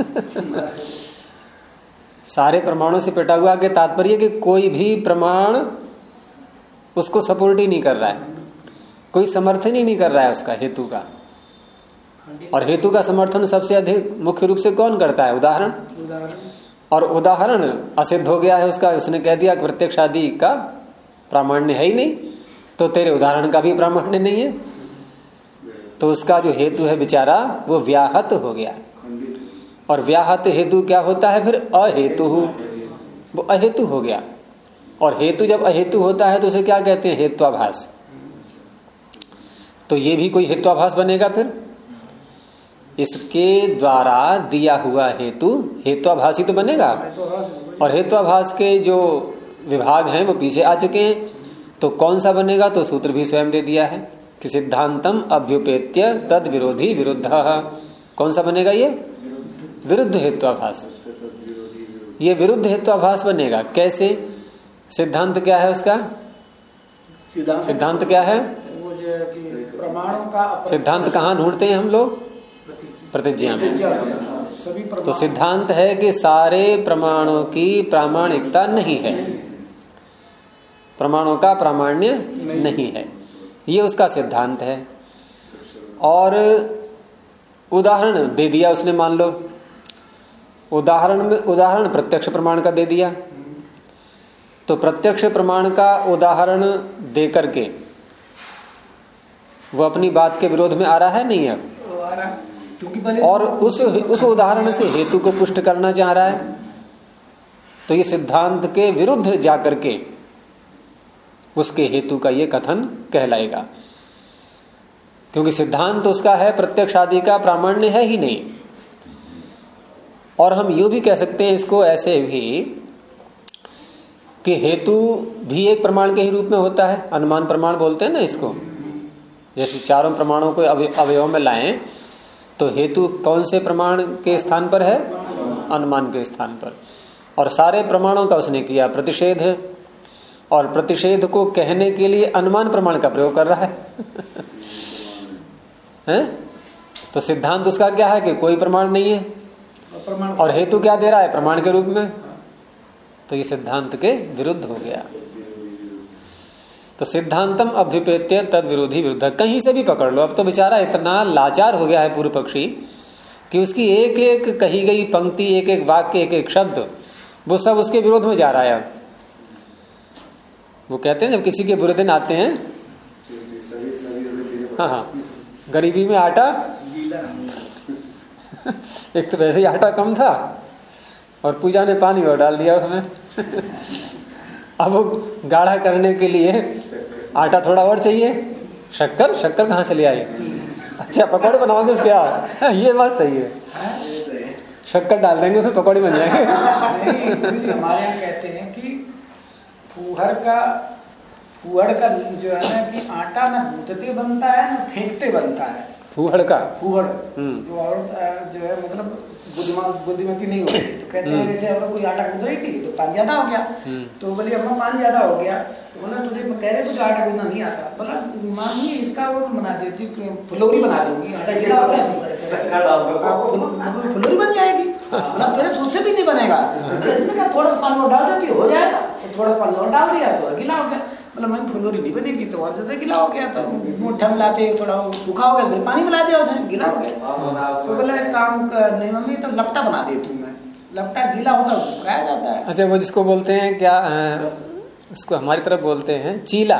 सारे प्रमाणों से पिटा हुआ के तात्पर्य कि कोई भी प्रमाण उसको सपोर्ट ही नहीं कर रहा है, कोई समर्थन ही नहीं कर रहा है उसका, हेतु का। और हेतु का समर्थन सबसे अधिक मुख्य रूप से कौन करता है? उदाहरण। और उदाहरण असिद्ध हो गया है उसका, उसने कह दिया कि प्रत्यक्ष आदि का प्रामाण्य है ही नहीं, तो तेरे उदाहरण का भी प्रामाण्य नहीं है, तो उसका जो हेतु है बेचारा वो व्याहत हो गया। और व्याहत हेतु क्या होता है? फिर अहेतु, वो अहेतु हो गया। और हेतु जब अहेतु होता है तो उसे क्या कहते हैं? हेत्वाभास। तो ये भी कोई हेत्वाभास बनेगा। फिर इसके द्वारा दिया हुआ हेतु हेत्वाभासी तो बनेगा। और हेत्वाभास के जो विभाग हैं वो पीछे आ चुके हैं, तो कौन सा बनेगा? तो सूत्र भी स्वयं दे दिया है कि सिद्धांतम अभ्युपेत्य तद विरोधी विरुद्ध। कौन सा बनेगा? ये विरुद्ध हेत्वाभास। ये विरुद्ध हेत्वाभास बनेगा। कैसे? सिद्धांत क्या है उसका? सिद्धांत क्या है? प्रमाणों का सिद्धांत कहाँ ढूंढते हैं हम लोग? प्रतिज्ञा में। तो सिद्धांत है कि सारे प्रमाणों की प्रामाणिकता नहीं है, प्रमाणों का प्रामाण्य नहीं है, ये उसका सिद्धांत है। और उदाहरण दे दिया उसने, मान लो उदाहरण प्रत्यक्ष प्रमाण का दे दिया, तो प्रत्यक्ष प्रमाण का उदाहरण दे करके वो अपनी बात के विरोध में आ रहा है नहीं है, और उस उदाहरण से हेतु को पुष्ट करना चाह रहा है, तो ये सिद्धांत के विरुद्ध जाकर के उसके हेतु का ये कथन कहलाएगा, क्योंकि सिद्धांत उसका है प्रत्यक्ष आदि का प्रामाण्य है ही नहीं। और हम यूं भी कह सकते हैं इसको ऐसे भी कि हेतु भी एक प्रमाण के ही रूप में होता है, अनुमान प्रमाण बोलते हैं ना इसको। जैसे चारों प्रमाणों को अवयव में लाएं तो हेतु कौन से प्रमाण के स्थान पर है? अनुमान के स्थान पर। और सारे प्रमाणों का उसने किया प्रतिषेध, और प्रतिषेध को कहने के लिए अनुमान प्रमाण का प्रयोग कर रहा है? तो सिद्धांत उसका क्या है कि कोई प्रमाण नहीं है, और हेतु क्या दे रहा है? प्रमाण के रूप में। तो ये सिद्धांत के विरुद्ध हो गया। तो सिद्धांतम अभ्युपेत्य तद विरोधी विरुद्ध, कहीं से भी पकड़ लो। अब तो बेचारा इतना लाचार हो गया है पूर्व पक्षी कि उसकी एक एक कही गई पंक्ति, एक एक वाक्य, एक एक शब्द, वो सब उसके विरोध में जा रहा है। अब वो कहते हैं जब किसी के बुरे दिन आते हैं, हाँ, गरीबी में आटा एक तो वैसे ही आटा कम था और पूजा ने पानी और डाल दिया उसमें अब वो गाढ़ा करने के लिए आटा थोड़ा और चाहिए, शक्कर कहाँ से ले आए? अच्छा, पकौड़े बनाओगे उसके? ये बात सही है, शक्कर डाल देंगे उसमें पकौड़े बन जाएंगे। हमारे यहाँ कहते हैं कि फूहड़ का जो है ना कि आटा ना गूंथते बनता है ना फेंकते बनता है। फूहड़ जो औरत जो है मतलब बुद्धिमती नहीं होती, तो कहते हैं जैसे अगर कोई आटा गूंथ रही थी तो पानी ज्यादा हो गया, तो बोले अम्मा पानी ज्यादा हो गया, तो बोला तुझे कह रहे तुझे आटा गूंथना नहीं आता, बोला मामी इसका वो बना देती, फुलौरी बना दूंगी, आटा गिला हो गया फुलौरी बन जाएगी, बोला तेरे उससे भी नहीं बनेगा, थोड़ा पानी और डाल देती हो जाएगा, तो थोड़ा पानी और डाल दिया तो गिला हो गया, बोला मैं फुलौरी नहीं बनेगी तो और ज्यादा गिला हो गया, तो मुट्ठा मिलाते थोड़ा सूखा हो गया, फिर पानी मिला दिया उसने, गिला हो गया, तो बोला एक काम नहीं मम्मी तो लपटा बना देती हूँ मैं, लपटा गीला होगा सुखाया जाता है। अच्छा, वो जिसको बोलते हैं क्या, इसको हमारी तरफ बोलते हैं चीला,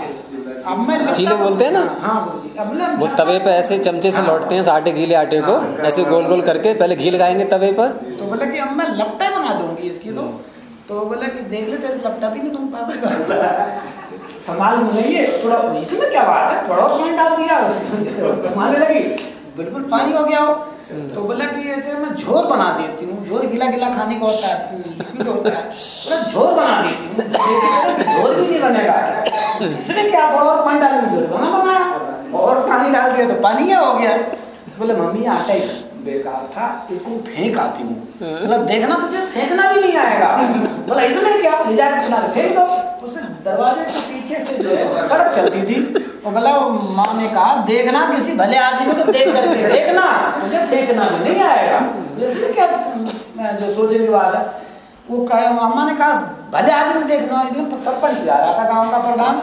चीले बोलते हैं ना, वो तवे पे ऐसे चमचे से लौटते हैं आटे, गीले आटे को ऐसे गोल गोल करके पहले घी लगाएंगे तवे पर, तो बोला कि अब मैं लपटा बना दूंगी इसकी, तो बोला कि देख ले तेरे लपटा भी नहीं बन पाता, संभाल मिलेंगे थोड़ा, इसमें क्या बात है, थोड़ा पानी डाल दिया मारने लगी, बिल्कुल पानी हो गया हो, तो बोला कि ऐसे मैं झोर बना देती हूँ, झोर गिला गिला खाने को होता है, बोला झोर बना देती हूँ, झोर भी नहीं बनेगा, इसमें क्या थोड़ा और पानी डालेंगे, झोर बनाया, और पानी डाल दिया तो पानी हो गया। बोले मम्मी आटा ही बेकार था, इसको फेंक आती हूँ, मतलब देखना तुझे फेंकना भी नहीं आएगा, बोला इसमें क्या, ले जाकर फेंक दो। उसे दरवाजे के पीछे से जो है सड़क चलती थी, और बोला माँ ने कहा देखना किसी भले आदमी को देख करके देखना, मुझे फेंकना भी नहीं आएगा, इसमें क्या जो सोचने की बात है। वो कहे अम्मा ने कहा भले आदमी देखना, इसलिए सरपंच जा रहा था गाँव का प्रधान,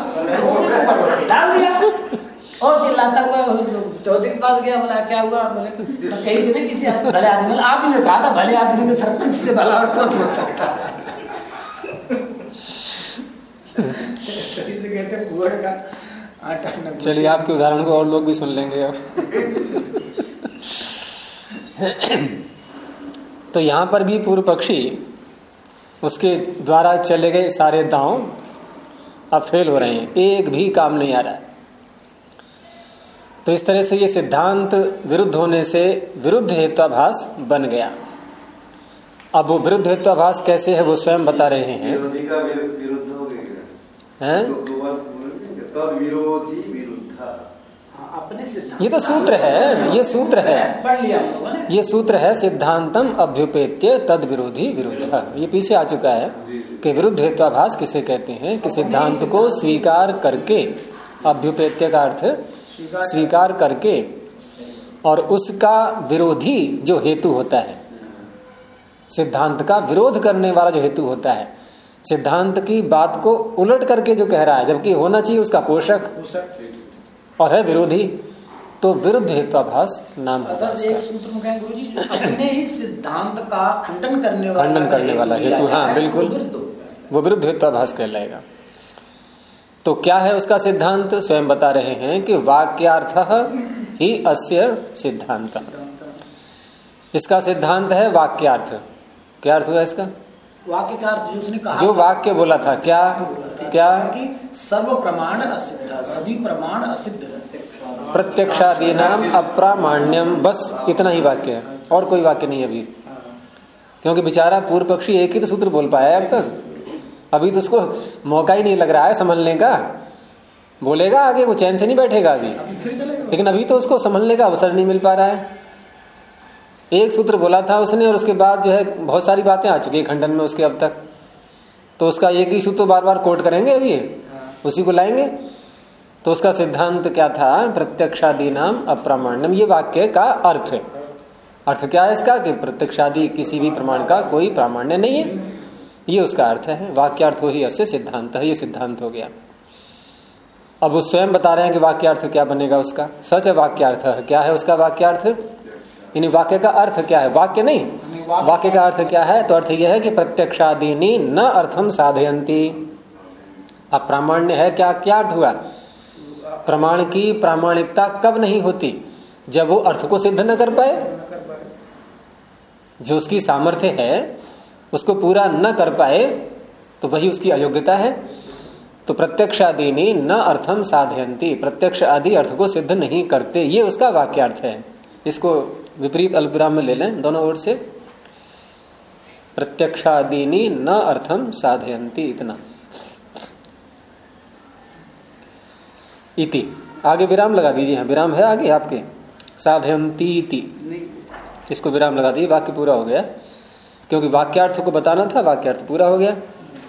डाल दिया और चिल्लाता हुआ चौधरी के पास गया, बोला क्या हुआ, बोले कहीं दिन किसी भले आदमी, आप ही ने कहा था भले आदमी के सरपंच से भला और कौन हो सकता है। कहते फूहड़ का आटा। चलिए आपके उदाहरण को और लोग भी सुन लेंगे अब। तो यहाँ पर भी पूर्व पक्षी उसके द्वारा चले गए सारे दांव अब फेल हो रहे हैं, एक भी काम नहीं आ रहा है। तो इस तरह से ये सिद्धांत विरुद्ध होने से विरुद्ध हेत्वाभास बन गया। अब वो विरुद्ध हेत्वाभास कैसे है वो स्वयं बता रहे हैं। विरोधी का विरुद्ध हो गया है, तद विरोधी विरुद्ध, अपने सिद्धांत, ये तो सूत्र है, ये सूत्र है, पढ़ लिया हम लोगों ने, ये सूत्र है सिद्धांतम अभ्युपेत्य तद विरोधी विरुद्ध, ये पीछे आ चुका है कि विरुद्ध हेत्वाभास किसे कहते हैं कि सिद्धांत को स्वीकार करके, अभ्युपेत्य का अर्थ स्वीकार करके, और उसका विरोधी जो हेतु होता है, सिद्धांत का विरोध करने वाला जो हेतु होता है, सिद्धांत की बात को उलट करके जो कह रहा है, जबकि होना चाहिए उसका पोषक और है विरोधी, तो विरुद्ध हेत्वाभास नाम होगा असल एक सूत्र में कहें गुरुजी, जो अपने ही सिद्धांत का खंडन करने वाला हेतु, हाँ बिल्कुल, वो विरुद्ध हेत्वाभास कहलाएगा। तो क्या है उसका सिद्धांत? स्वयं बता रहे हैं कि वाक्यार्थ ही अस्य सिद्धांत। इसका सिद्धांत है वाक्यार्थ। क्या अर्थ हुआ इसका? वाक्य का अर्थ जो उसने कहा, जो वाक्य बोला था, क्या क्या कि सर्व प्रमाण असिद्ध, सभी प्रमाण असिद्ध है, प्रत्यक्षादि नाम अप्रामाण्यम, बस इतना ही वाक्य है और कोई वाक्य नहीं अभी, क्योंकि बेचारा पूर्व पक्षी एक ही तो सूत्र बोल पाया है अब तक। अभी तो उसको मौका ही नहीं लग रहा है संभलने का। बोलेगा आगे, वो चैन से नहीं बैठेगा अभी, लेकिन अभी तो उसको संभलने का अवसर नहीं मिल पा रहा है। एक सूत्र बोला था उसने और उसके बाद जो है बहुत सारी बातें आ चुकी है खंडन में उसके अब तक, तो उसका एक ही सूत्र बार बार कोट करेंगे, अभी उसी को लाएंगे। तो उसका सिद्धांत क्या था? प्रत्यक्षादि नाम अप्रामाण्यम। ये वाक्य का अर्थ है। अर्थ क्या है इसका? कि प्रत्यक्षादि किसी भी प्रमाण का कोई प्रामाण्य नहीं है, ये उसका अर्थ है। वाक्यार्थ हो ही अस्य सिद्धांत है, ये सिद्धांत हो गया। अब वो स्वयं बता रहे हैं कि वाक्यार्थ क्या बनेगा उसका। सच है वाक्यार्थ क्या है उसका वाक्यार्थ? यानी वाक्य का अर्थ क्या है, वाक्य नहीं, वाक्य का अर्थ क्या है? तो अर्थ यह है कि प्रत्यक्षादीनि न अर्थम साधयन्ति। अब प्रामाण्य है क्या? क्या अर्थ हुआ? प्रमाण की प्रामाणिकता कब नहीं होती? जब वो अर्थ को सिद्ध न कर पाए। जो उसकी सामर्थ्य है उसको पूरा न कर पाए तो वही उसकी अयोग्यता है। तो प्रत्यक्षादीनि न अर्थम साधयन्ति, प्रत्यक्ष आदि अर्थ को सिद्ध नहीं करते, ये उसका वाक्यार्थ है। इसको विपरीत अल्पविराम में ले लें दोनों ओर से। प्रत्यक्षादीनि न अर्थम साधयन्ति, इतना। इति आगे विराम लगा दीजिए। हाँ विराम है आगे आपके, साधयन्ति इति, इसको विराम लगा दीजिए। वाक्य पूरा हो गया, क्योंकि वाक्यार्थ को बताना था, वाक्यार्थ पूरा हो गया।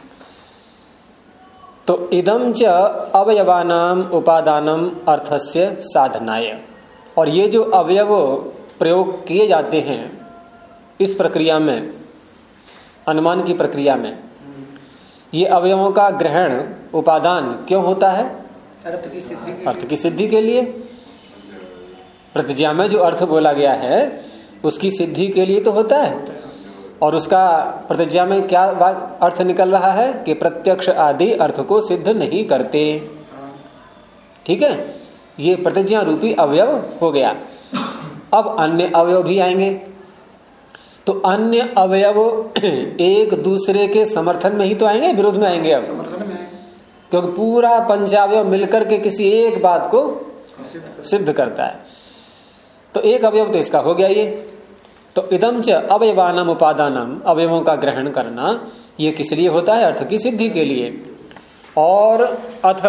तो इदं च अवयवानाम उपादानम अर्थस्य साधनाय, और ये जो अवयव प्रयोग किए जाते हैं इस प्रक्रिया में, अनुमान की प्रक्रिया में, ये अवयवों का ग्रहण उपादान क्यों होता है? अर्थ की सिद्धि के लिए। प्रतिज्ञा में जो अर्थ बोला गया है उसकी सिद्धि के लिए तो होता है। और उसका प्रतिज्ञा में क्या अर्थ निकल रहा है? कि प्रत्यक्ष आदि अर्थ को सिद्ध नहीं करते। ठीक है, ये प्रतिज्ञा रूपी अवयव हो गया। अब अन्य अवयव भी आएंगे, तो अन्य अवयव एक दूसरे के समर्थन में ही तो आएंगे, विरोध में आएंगे अब, क्योंकि पूरा पंचावयव मिलकर के किसी एक बात को सिद्ध करता है। तो एक अवयव तो इसका हो गया ये। तो इदं च अवयवानाम उपादानम, अवयवों का ग्रहण करना ये किस लिए होता है? अर्थ की सिद्धि के लिए। और अथ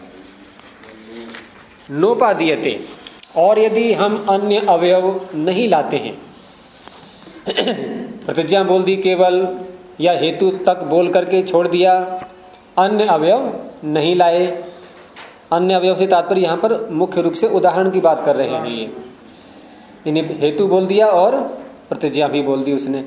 नोपादीयते, और यदि हम अन्य अवयव नहीं लाते हैं, प्रतिज्ञा बोल दी केवल, या हेतु तक बोल करके छोड़ दिया, अन्य अवयव नहीं लाए। अन्य अवयव से तात्पर्य यहां पर मुख्य रूप से उदाहरण की बात कर रहे हैं। ये इन्हें हेतु बोल दिया और प्रतिज्ञा भी बोल दी उसने।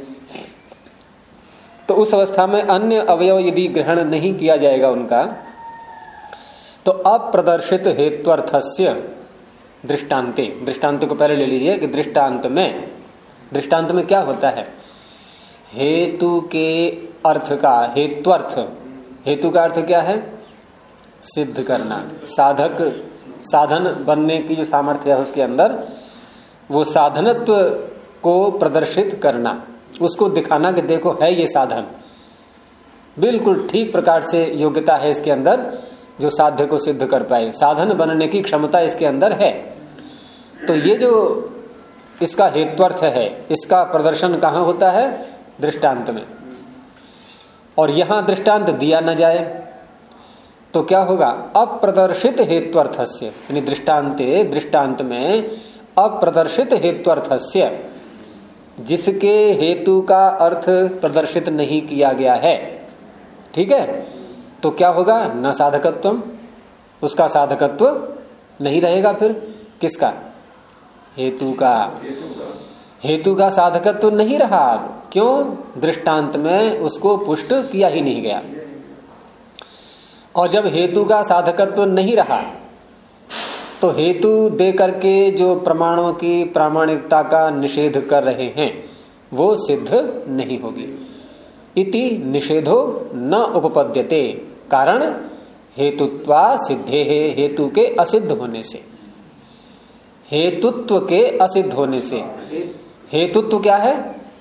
तो उस अवस्था में अन्य अवयव यदि ग्रहण नहीं किया जाएगा उनका, तो अप्रदर्शित हेत्वर्थस्य दृष्टांते, दृष्टांत को पहले ले लीजिए कि दृष्टांत में क्या होता है? हेतु के अर्थ का, हेत्वर्थ, हेतु का अर्थ क्या है? सिद्ध करना। साधक, साधन बनने की जो सामर्थ्य है उसके अंदर, वो साधनत्व को प्रदर्शित करना, उसको दिखाना कि देखो है ये साधन, बिल्कुल ठीक प्रकार से योग्यता है इसके अंदर जो साध्य को सिद्ध कर पाए, साधन बनने की क्षमता इसके अंदर है। तो ये जो इसका हेत्वर्थ है, इसका प्रदर्शन कहाँ होता है? दृष्टांत में। और यहां दृष्टांत दिया न जाए तो क्या होगा? अप्रदर्शित हेत्वर्थस्य, यानी दृष्टांत में अप्रदर्शित हेत्वर्थस्य, जिसके हेतु का अर्थ प्रदर्शित नहीं किया गया है। ठीक है, तो क्या होगा? न साधकत्वम, उसका साधकत्व नहीं रहेगा। फिर किसका? हेतु का। हेतु का साधकत्व नहीं रहा। क्यों? दृष्टांत में उसको पुष्ट किया ही नहीं गया। और जब हेतु का साधकत्व नहीं रहा तो हेतु दे करके जो प्रमाणों की प्रामाणिकता का निषेध कर रहे हैं वो सिद्ध नहीं होगी। इति निषेधो न उपपद्यते, कारण हेतुत्वा सिद्धे है, हेतु के असिद्ध होने से, हेतुत्व के असिद्ध होने से। हेतुत्व क्या है?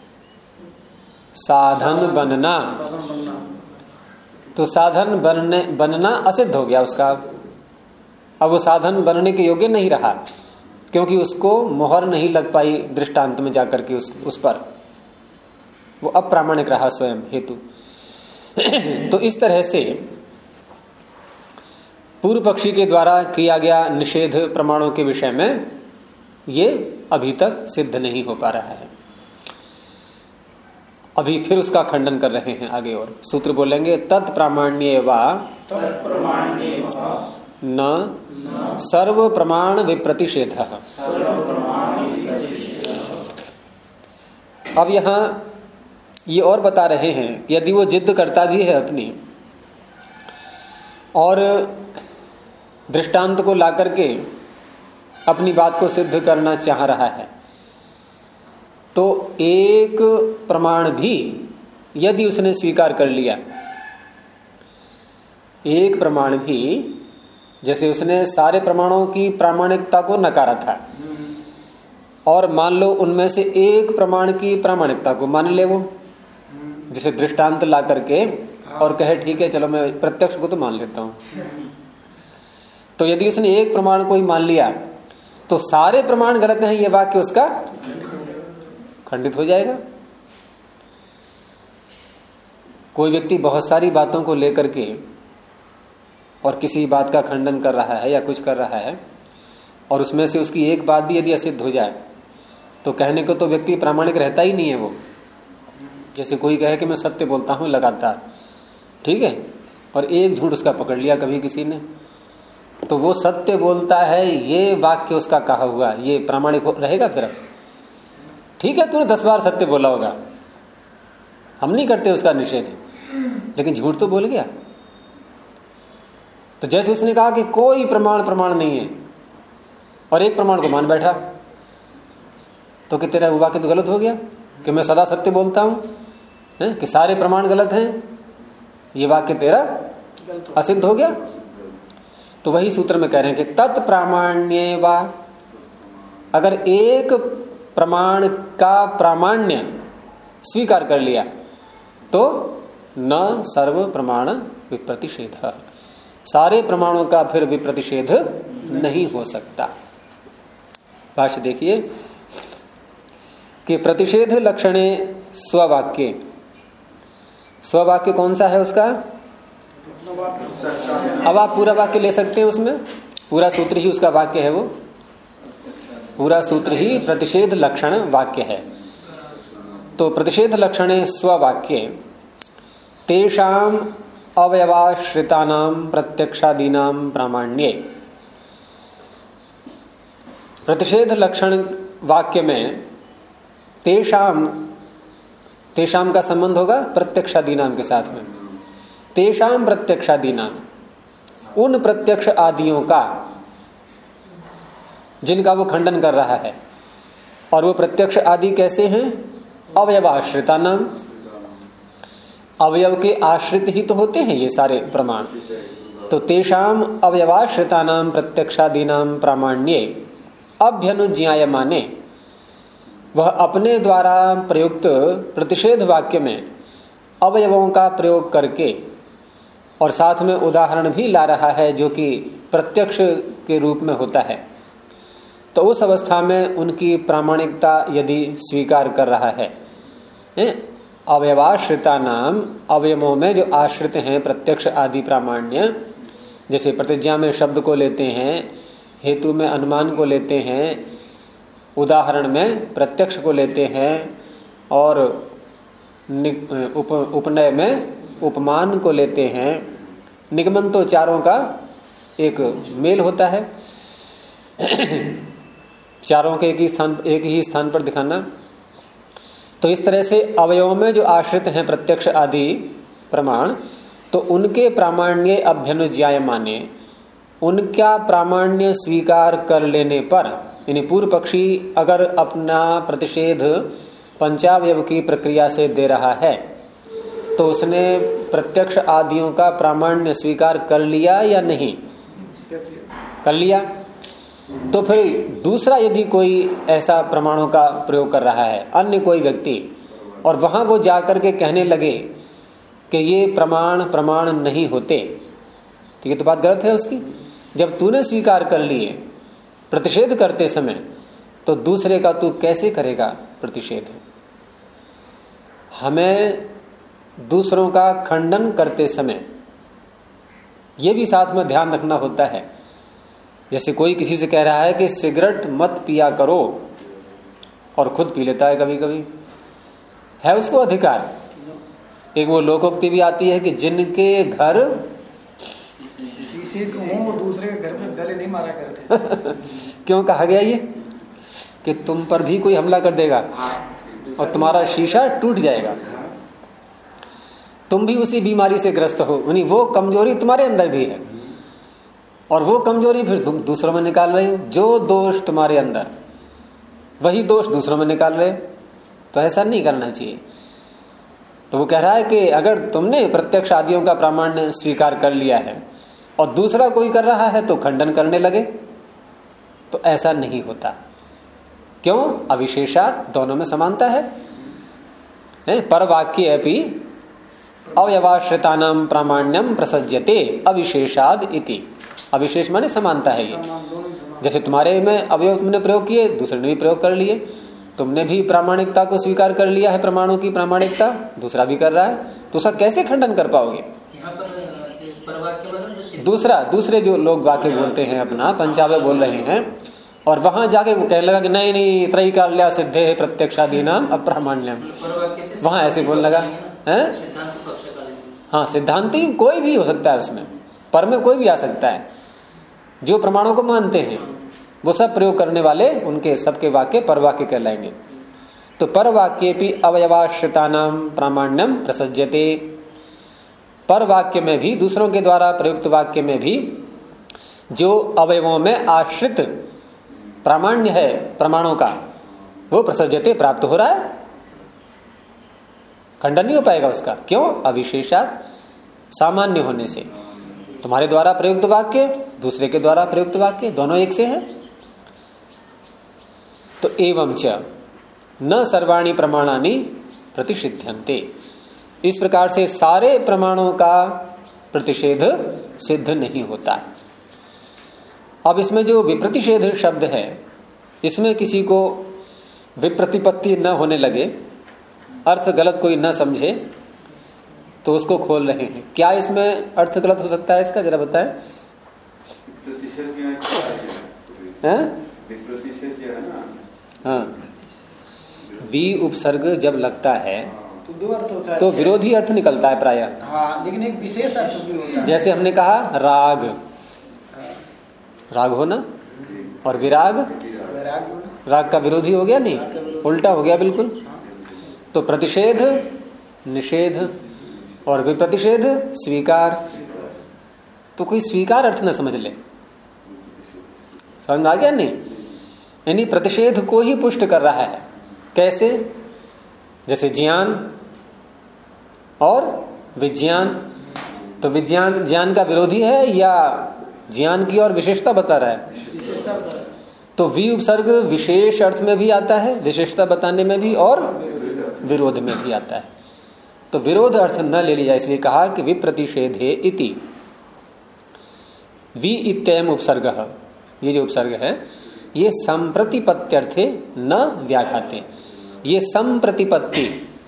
साधन बनना। तो साधन बनना असिद्ध हो गया उसका। अब वो साधन बनने के योग्य नहीं रहा, क्योंकि उसको मोहर नहीं लग पाई दृष्टांत में जाकर के उस पर, वो अप्रामाणिक रहा स्वयं हेतु। तो इस तरह से पूर्व पक्षी के द्वारा किया गया निषेध प्रमाणों के विषय में ये अभी तक सिद्ध नहीं हो पा रहा है। अभी फिर उसका खंडन कर रहे हैं आगे, और सूत्र बोलेंगे तत्प्रामाण्ये वा न सर्व प्रमाण विप्रतिषेध। अब यहां ये और बता रहे हैं कि यदि वो जिद करता भी है अपनी और दृष्टांत को लाकर के अपनी बात को सिद्ध करना चाह रहा है, तो एक प्रमाण भी यदि उसने स्वीकार कर लिया, एक प्रमाण भी, जैसे उसने सारे प्रमाणों की प्रामाणिकता को नकारा था और मान लो उनमें से एक प्रमाण की प्रामाणिकता को मान ले वो, जैसे दृष्टांत ला करके और कहे ठीक है चलो मैं प्रत्यक्ष को तो मान लेता हूं, तो यदि उसने एक प्रमाण को ही मान लिया तो सारे प्रमाण गलत हैं, ये वाक्य उसका खंडित हो जाएगा। कोई व्यक्ति बहुत सारी बातों को लेकर के और किसी बात का खंडन कर रहा है या कुछ कर रहा है और उसमें से उसकी एक बात भी यदि असिद्ध हो जाए तो कहने को तो व्यक्ति प्रामाणिक रहता ही नहीं है वो। जैसे कोई कहे कि मैं सत्य बोलता हूं लगातार, ठीक है, और एक झूठ उसका पकड़ लिया कभी किसी ने, तो वो सत्य बोलता है ये वाक्य उसका कहा हुआ, ये प्रामाणिक रहेगा फिर? ठीक है तूने 10 बार सत्य बोला होगा, हम नहीं करते उसका निषेध, लेकिन झूठ तो बोल गया। तो जैसे उसने कहा कि कोई प्रमाण नहीं है और एक प्रमाण को मान बैठा, तो कि तेरा वाक्य तो गलत हो गया कि मैं सदा सत्य बोलता हूं कि सारे प्रमाण गलत हैं, ये वाक्य तेरा असिद्ध हो गया। तो वही सूत्र में कह रहे हैं कि तत्प्रामाण्ये वा, अगर एक प्रमाण का प्रामाण्य स्वीकार कर लिया तो न सर्व प्रमाण विप्रतिषेध, सारे प्रमाणों का फिर विप्रतिषेध नहीं हो सकता। भाष्य देखिए कि प्रतिषेध लक्षणे स्ववाक्य, स्ववाक्य कौन सा है उसका? अब आप पूरा वाक्य ले सकते हैं, उसमें पूरा सूत्र ही उसका वाक्य है, वो पूरा सूत्र ही प्रतिषेध लक्षण वाक्य है। तो प्रतिषेध लक्षणे स्ववाक्ये तेषाम अवयवाश्रितानाम प्रत्यक्षादीनाम प्रामाण्ये। प्रतिषेध लक्षण वाक्य में तेषाम, तेषाम का संबंध होगा प्रत्यक्षादीनाम के साथ में। तेषाम प्रत्यक्षादीनाम, उन प्रत्यक्ष आदियों का जिनका वो खंडन कर रहा है, और वो प्रत्यक्ष आदि कैसे हैं? अवयवाश्रितानाम, अवयव के आश्रित ही तो होते हैं ये सारे प्रमाण। तो तेषाम अवयवाश्रितानाम प्रत्यक्षादीनाम प्रामाण्ये अभ्यनुज्ञायमाने, वह अपने द्वारा प्रयुक्त प्रतिषेध वाक्य में अवयवों का प्रयोग करके और साथ में उदाहरण भी ला रहा है जो कि प्रत्यक्ष के रूप में होता है, तो उस अवस्था में उनकी प्रामाणिकता यदि स्वीकार कर रहा है, अवयवाश्रिता नाम, अवयवों में जो आश्रित हैं प्रत्यक्ष आदि प्रामाण्य, जैसे प्रतिज्ञा में शब्द को लेते हैं, हेतु में अनुमान को लेते हैं, उदाहरण में प्रत्यक्ष को लेते हैं, और उपनय में उपमान को लेते हैं। निगमन तो चारों का एक मेल होता है, चारों के एक ही स्थान पर दिखाना। तो इस तरह से अवयवों में जो आश्रित हैं प्रत्यक्ष आदि प्रमाण, तो उनके प्रामाण्य अभ्यनुज्ञायमाने, उनका प्रामाण्य स्वीकार कर लेने पर, यानी पूर्व पक्षी अगर अपना प्रतिषेध पंचावयव की प्रक्रिया से दे रहा है तो उसने प्रत्यक्ष आदियों का प्रामाण्य स्वीकार कर लिया या नहीं? कर लिया। तो फिर दूसरा यदि कोई ऐसा प्रमाणों का प्रयोग कर रहा है, अन्य कोई व्यक्ति, और वहां वो जाकर के कहने लगे कि ये प्रमाण नहीं होते, तो ये तो बात गलत है उसकी। जब तूने स्वीकार कर लिए प्रतिषेध करते समय, तो दूसरे का तू कैसे करेगा प्रतिषेध? हमें दूसरों का खंडन करते समय यह भी साथ में ध्यान रखना होता है। जैसे कोई किसी से कह रहा है कि सिगरेट मत पिया करो, और खुद पी लेता है कभी कभी, है उसको अधिकार। एक वो लोकोक्ति भी आती है कि जिनके घर शीशे हो, दूसरे के घर में गले नहीं मारा करते। क्यों कहा गया ये? कि तुम पर भी कोई हमला कर देगा और तुम्हारा शीशा टूट जाएगा, तुम भी उसी बीमारी से ग्रस्त हो। यानी वो कमजोरी तुम्हारे अंदर भी है, और वो कमजोरी फिर तुम दूसरों में निकाल रहे हो। जो दोष तुम्हारे अंदर, वही दोष दूसरों में निकाल रहे हो। तो ऐसा नहीं करना चाहिए। तो वो कह रहा है कि अगर तुमने प्रत्यक्ष आदियों का प्रामाण्य स्वीकार कर लिया है और दूसरा कोई कर रहा है तो खंडन करने लगे, तो ऐसा नहीं होता। क्यों? अविशेषात, दोनों में समानता है। पर वाक्य अपि अवयवाश्रितानां प्रामाण्यम प्रसज्यते अविशेषाद इति। अविशेष माने समानता है ये। जैसे तुम्हारे में अवयव तुमने प्रयोग किए, दूसरे ने भी प्रयोग कर लिए, तुमने भी प्रामाणिकता को स्वीकार कर लिया है, प्रमाणों की प्रामाणिकता, दूसरा भी कर रहा है, तो उसका कैसे खंडन कर पाओगे? दूसरे जो लोग वाक्य बोलते हैं अपना पंचावय बोल रहे हैं, और वहां जाके वो कहने लगा कि नहीं नहीं त्रैकाल्या सिद्धे है प्रत्यक्षादीनाम अप्रामाण्यम, वहां ऐसे बोलने लगा है। हाँ, सिद्धांति कोई भी हो सकता है, उसमें पर में कोई भी आ सकता है। जो प्रमाणों को मानते हैं वो सब प्रयोग करने वाले, उनके सबके वाक्य परवाक्य कहलाएंगे। तो परवाक्ये भी अवयवाश्रितानां प्रामाण्यम प्रसज्यते। पर वाक्य में भी, दूसरों के द्वारा प्रयुक्त वाक्य में भी जो अवयवों में आश्रित प्रामाण्य है प्रमाणों का, वो प्रसज्यते प्राप्त हो रहा है, खंडन नहीं हो पाएगा उसका। क्यों? अविशेषात, सामान्य होने से। तुम्हारे द्वारा प्रयुक्त वाक्य, दूसरे के द्वारा प्रयुक्त वाक्य, दोनों एक से है। तो एवं च न सर्वाणि प्रमाणानि प्रतिषिध्यन्ते। इस प्रकार से सारे प्रमाणों का प्रतिषेध सिद्ध नहीं होता। अब इसमें जो विप्रतिषेध शब्द है, इसमें किसी को विप्रतिपत्ति न होने लगे, अर्थ गलत कोई न समझे, तो उसको खोल रहे हैं। क्या इसमें अर्थ गलत हो सकता है इसका, जरा बताएं। हाँ, वी उपसर्ग जब लगता है तो दो अर्थ होता है, तो विरोधी अर्थ निकलता है प्रायः। हाँ, लेकिन एक विशेष अर्थ भी होता है। जैसे हमने कहा राग, राग होना, और विराग, राग का विरोधी हो गया, नहीं उल्टा हो गया बिल्कुल। तो प्रतिषेध निषेध और विप्रतिषेध स्वीकार। तो कोई स्वीकार अर्थ न समझ ले, समझ में आ गया? नहीं, यानी प्रतिषेध को ही पुष्ट कर रहा है। कैसे? जैसे ज्ञान और विज्ञान। तो विज्ञान ज्ञान का विरोधी है या ज्ञान की और विशेषता बता रहा है? तो वी उपसर्ग विशेष अर्थ में भी आता है, विशेषता बताने में भी, और विरोध में भी आता है। तो विरोध अर्थ न ले लिया, इसलिए कहा कि विप्रतिषेधे इति। वी इत्ययम उपसर्ग, ये जो उपसर्ग है ये संप्रतिपत्त्यर्थे न व्याघाते। ये संप्रतिपत्ति,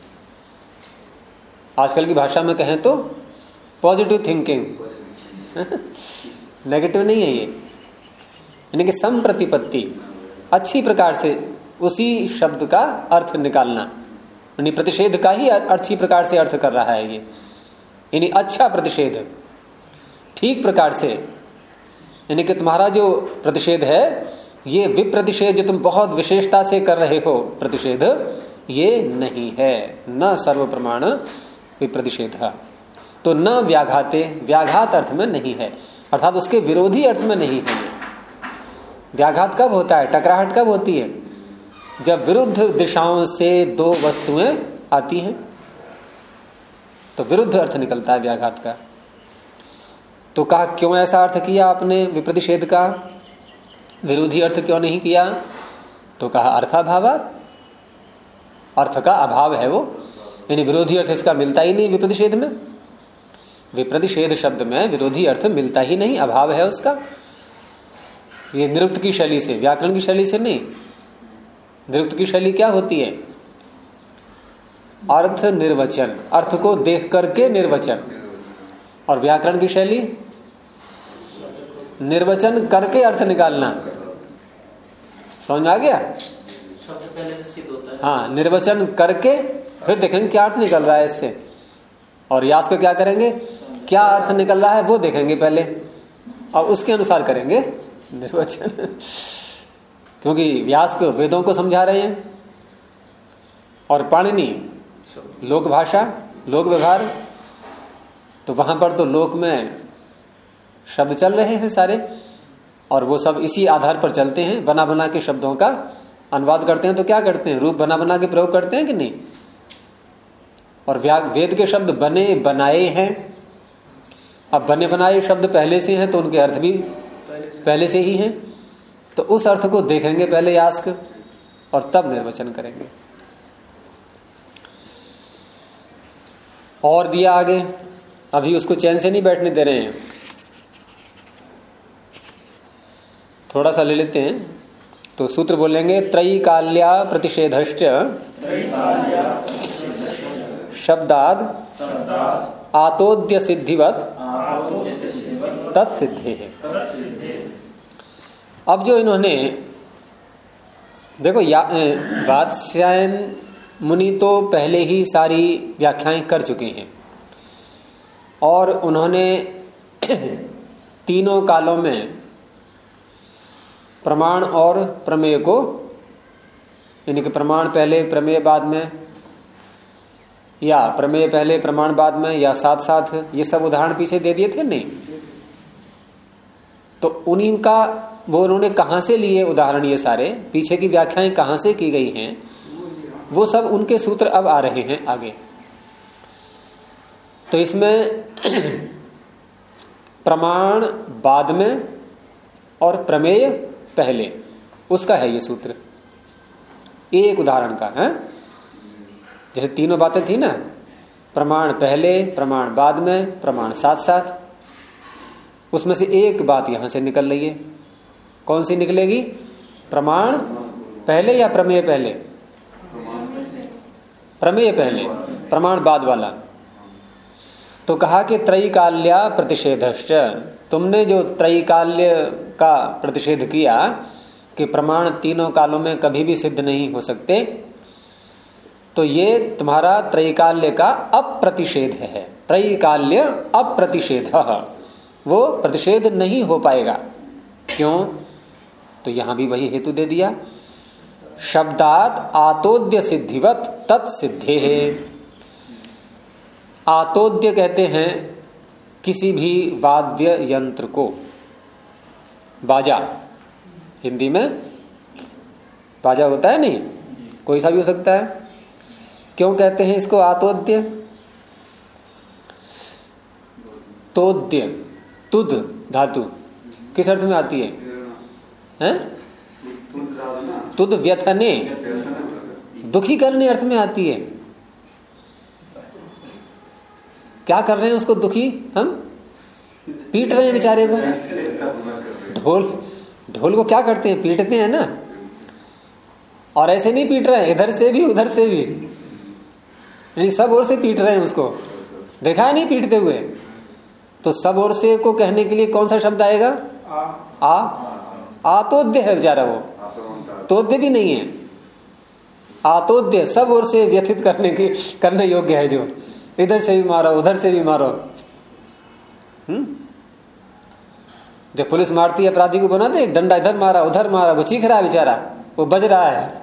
आजकल की भाषा में कहें तो पॉजिटिव थिंकिंग, नेगेटिव नहीं है ये, यानी कि संप्रतिपत्ति, अच्छी प्रकार से उसी शब्द का अर्थ निकालना, यानी प्रतिषेध का ही अच्छी प्रकार से अर्थ कर रहा है ये, यानी अच्छा प्रतिषेध ठीक प्रकार से। यानी कि तुम्हारा जो प्रतिषेध है, ये विप्रतिषेध जो तुम बहुत विशेषता से कर रहे हो प्रतिषेध, ये नहीं है। न सर्व प्रमाण विप्रतिषेध, तो न व्याघाते, व्याघात अर्थ में नहीं है। अर्थात उसके विरोधी अर्थ में नहीं है। व्याघात कब होता है, टकराहट कब होती है? जब विरुद्ध दिशाओं से दो वस्तुएं आती हैं तो विरुद्ध अर्थ निकलता है व्याघात का। तो कहा क्यों ऐसा अर्थ किया आपने विप्रतिषेध का, विरोधी अर्थ क्यों नहीं किया? तो कहा अर्थाभावात्, अर्थ का अभाव है वो, यानी विरोधी अर्थ इसका मिलता ही नहीं विप्रतिषेध में। विप्रतिषेध शब्द में विरोधी अर्थ मिलता ही नहीं, अभाव है उसका। ये निरुक्त की शैली से, व्याकरण की शैली से नहीं। निरुक्त की शैली क्या होती है? अर्थ निर्वचन, अर्थ को देख करके निर्वचन। और व्याकरण की शैली निर्वचन करके अर्थ निकालना। समझ में आ गया? शब्द पहले से सिद्ध होता है। हाँ, निर्वचन करके फिर देखेंगे क्या अर्थ निकल रहा है इससे, और यास को क्या करेंगे, क्या अर्थ निकल रहा है वो देखेंगे पहले, और उसके अनुसार करेंगे निर्वचन। क्योंकि व्यास को वेदों को समझा रहे हैं और पाणिनि लोक भाषा, लोक व्यवहार, तो वहां पर तो लोक में शब्द चल रहे हैं सारे, और वो सब इसी आधार पर चलते हैं। बना बना के शब्दों का अनुवाद करते हैं तो क्या करते हैं, रूप बना बना के प्रयोग करते हैं कि नहीं। और वेद के शब्द बने बनाए हैं। अब बने बनाए शब्द पहले से हैं तो उनके अर्थ भी पहले से ही हैं, तो उस अर्थ को देखेंगे पहले यास्क और तब निर्वचन करेंगे। और दिया आगे, अभी उसको चैन से नहीं बैठने दे रहे हैं, थोड़ा सा ले लेते हैं। तो सूत्र बोलेंगे त्रयीकाल्या प्रतिषेधश्च शब्दाद आतोद्य सिद्धिवत तत्सिद्धे है। अब जो इन्होंने देखो, वात्स्यायन मुनि तो पहले ही सारी व्याख्याएं कर चुके हैं और उन्होंने तीनों कालों में प्रमाण और प्रमेय को, यानी कि प्रमाण पहले प्रमेय बाद में, या प्रमेय पहले प्रमाण बाद में, या साथ साथ, ये सब उदाहरण पीछे दे दिए थे नहीं। तो उन्हीं का वो उन्होंने कहां से लिए उदाहरण, ये सारे पीछे की व्याख्याएं कहां से की गई हैं, वो सब उनके सूत्र अब आ रहे हैं आगे। तो इसमें प्रमाण बाद में और प्रमेय पहले, उसका है ये सूत्र, एक उदाहरण का है। जैसे तीनों बातें थी ना, प्रमाण पहले, प्रमाण बाद में, प्रमाण साथ साथ, उसमें से एक बात यहां से निकल रही है। कौन सी निकलेगी? प्रमाण पहले या प्रमेय पहले? प्रमेय पहले, प्रमाण बाद वाला। तो कहा कि त्रयीकाल्या प्रतिषेधश्च, तुमने जो त्रयीकाल्य का प्रतिषेध किया कि प्रमाण तीनों कालों में कभी भी सिद्ध नहीं हो सकते, तो ये तुम्हारा त्रयीकाल्य का अप्रतिषेध है। त्रयीकाल्य अप्रतिषेध, वो प्रतिषेध नहीं हो पाएगा। क्यों? तो यहां भी वही हेतु दे दिया, शब्दात आतोद्य सिद्धिवत तत्सिद्धे है। आतोद्य कहते हैं किसी भी वाद्य यंत्र को, बाजा, हिंदी में बाजा होता है नहीं, कोई सा भी हो सकता है। क्यों कहते हैं इसको आतोद्य? तोद्य, तुद धातु किस अर्थ में आती है? हैं? तुद व्यथने, दुखी करने अर्थ में आती है। क्या कर रहे हैं उसको दुखी? हम पीट रहे हैं बेचारे को। ढोल को क्या करते हैं? पीटते हैं ना। और ऐसे नहीं पीट रहे हैं, इधर से भी उधर से भी, यानी सब ओर से पीट रहे हैं उसको। देखा है नहीं पीटते हुए? तो सब ओर से को कहने के लिए कौन सा शब्द आएगा? आतोद्य है बेचारा वो, तोद्य भी नहीं है, आतोद्य, सब ओर से व्यथित करने योग्य है, जो इधर से भी मारो उधर से भी मारो। जब पुलिस मारती है अपराधी को, बनाते एक डंडा इधर मारा उधर मारा, वो चीख रहा है बेचारा, वो बज रहा है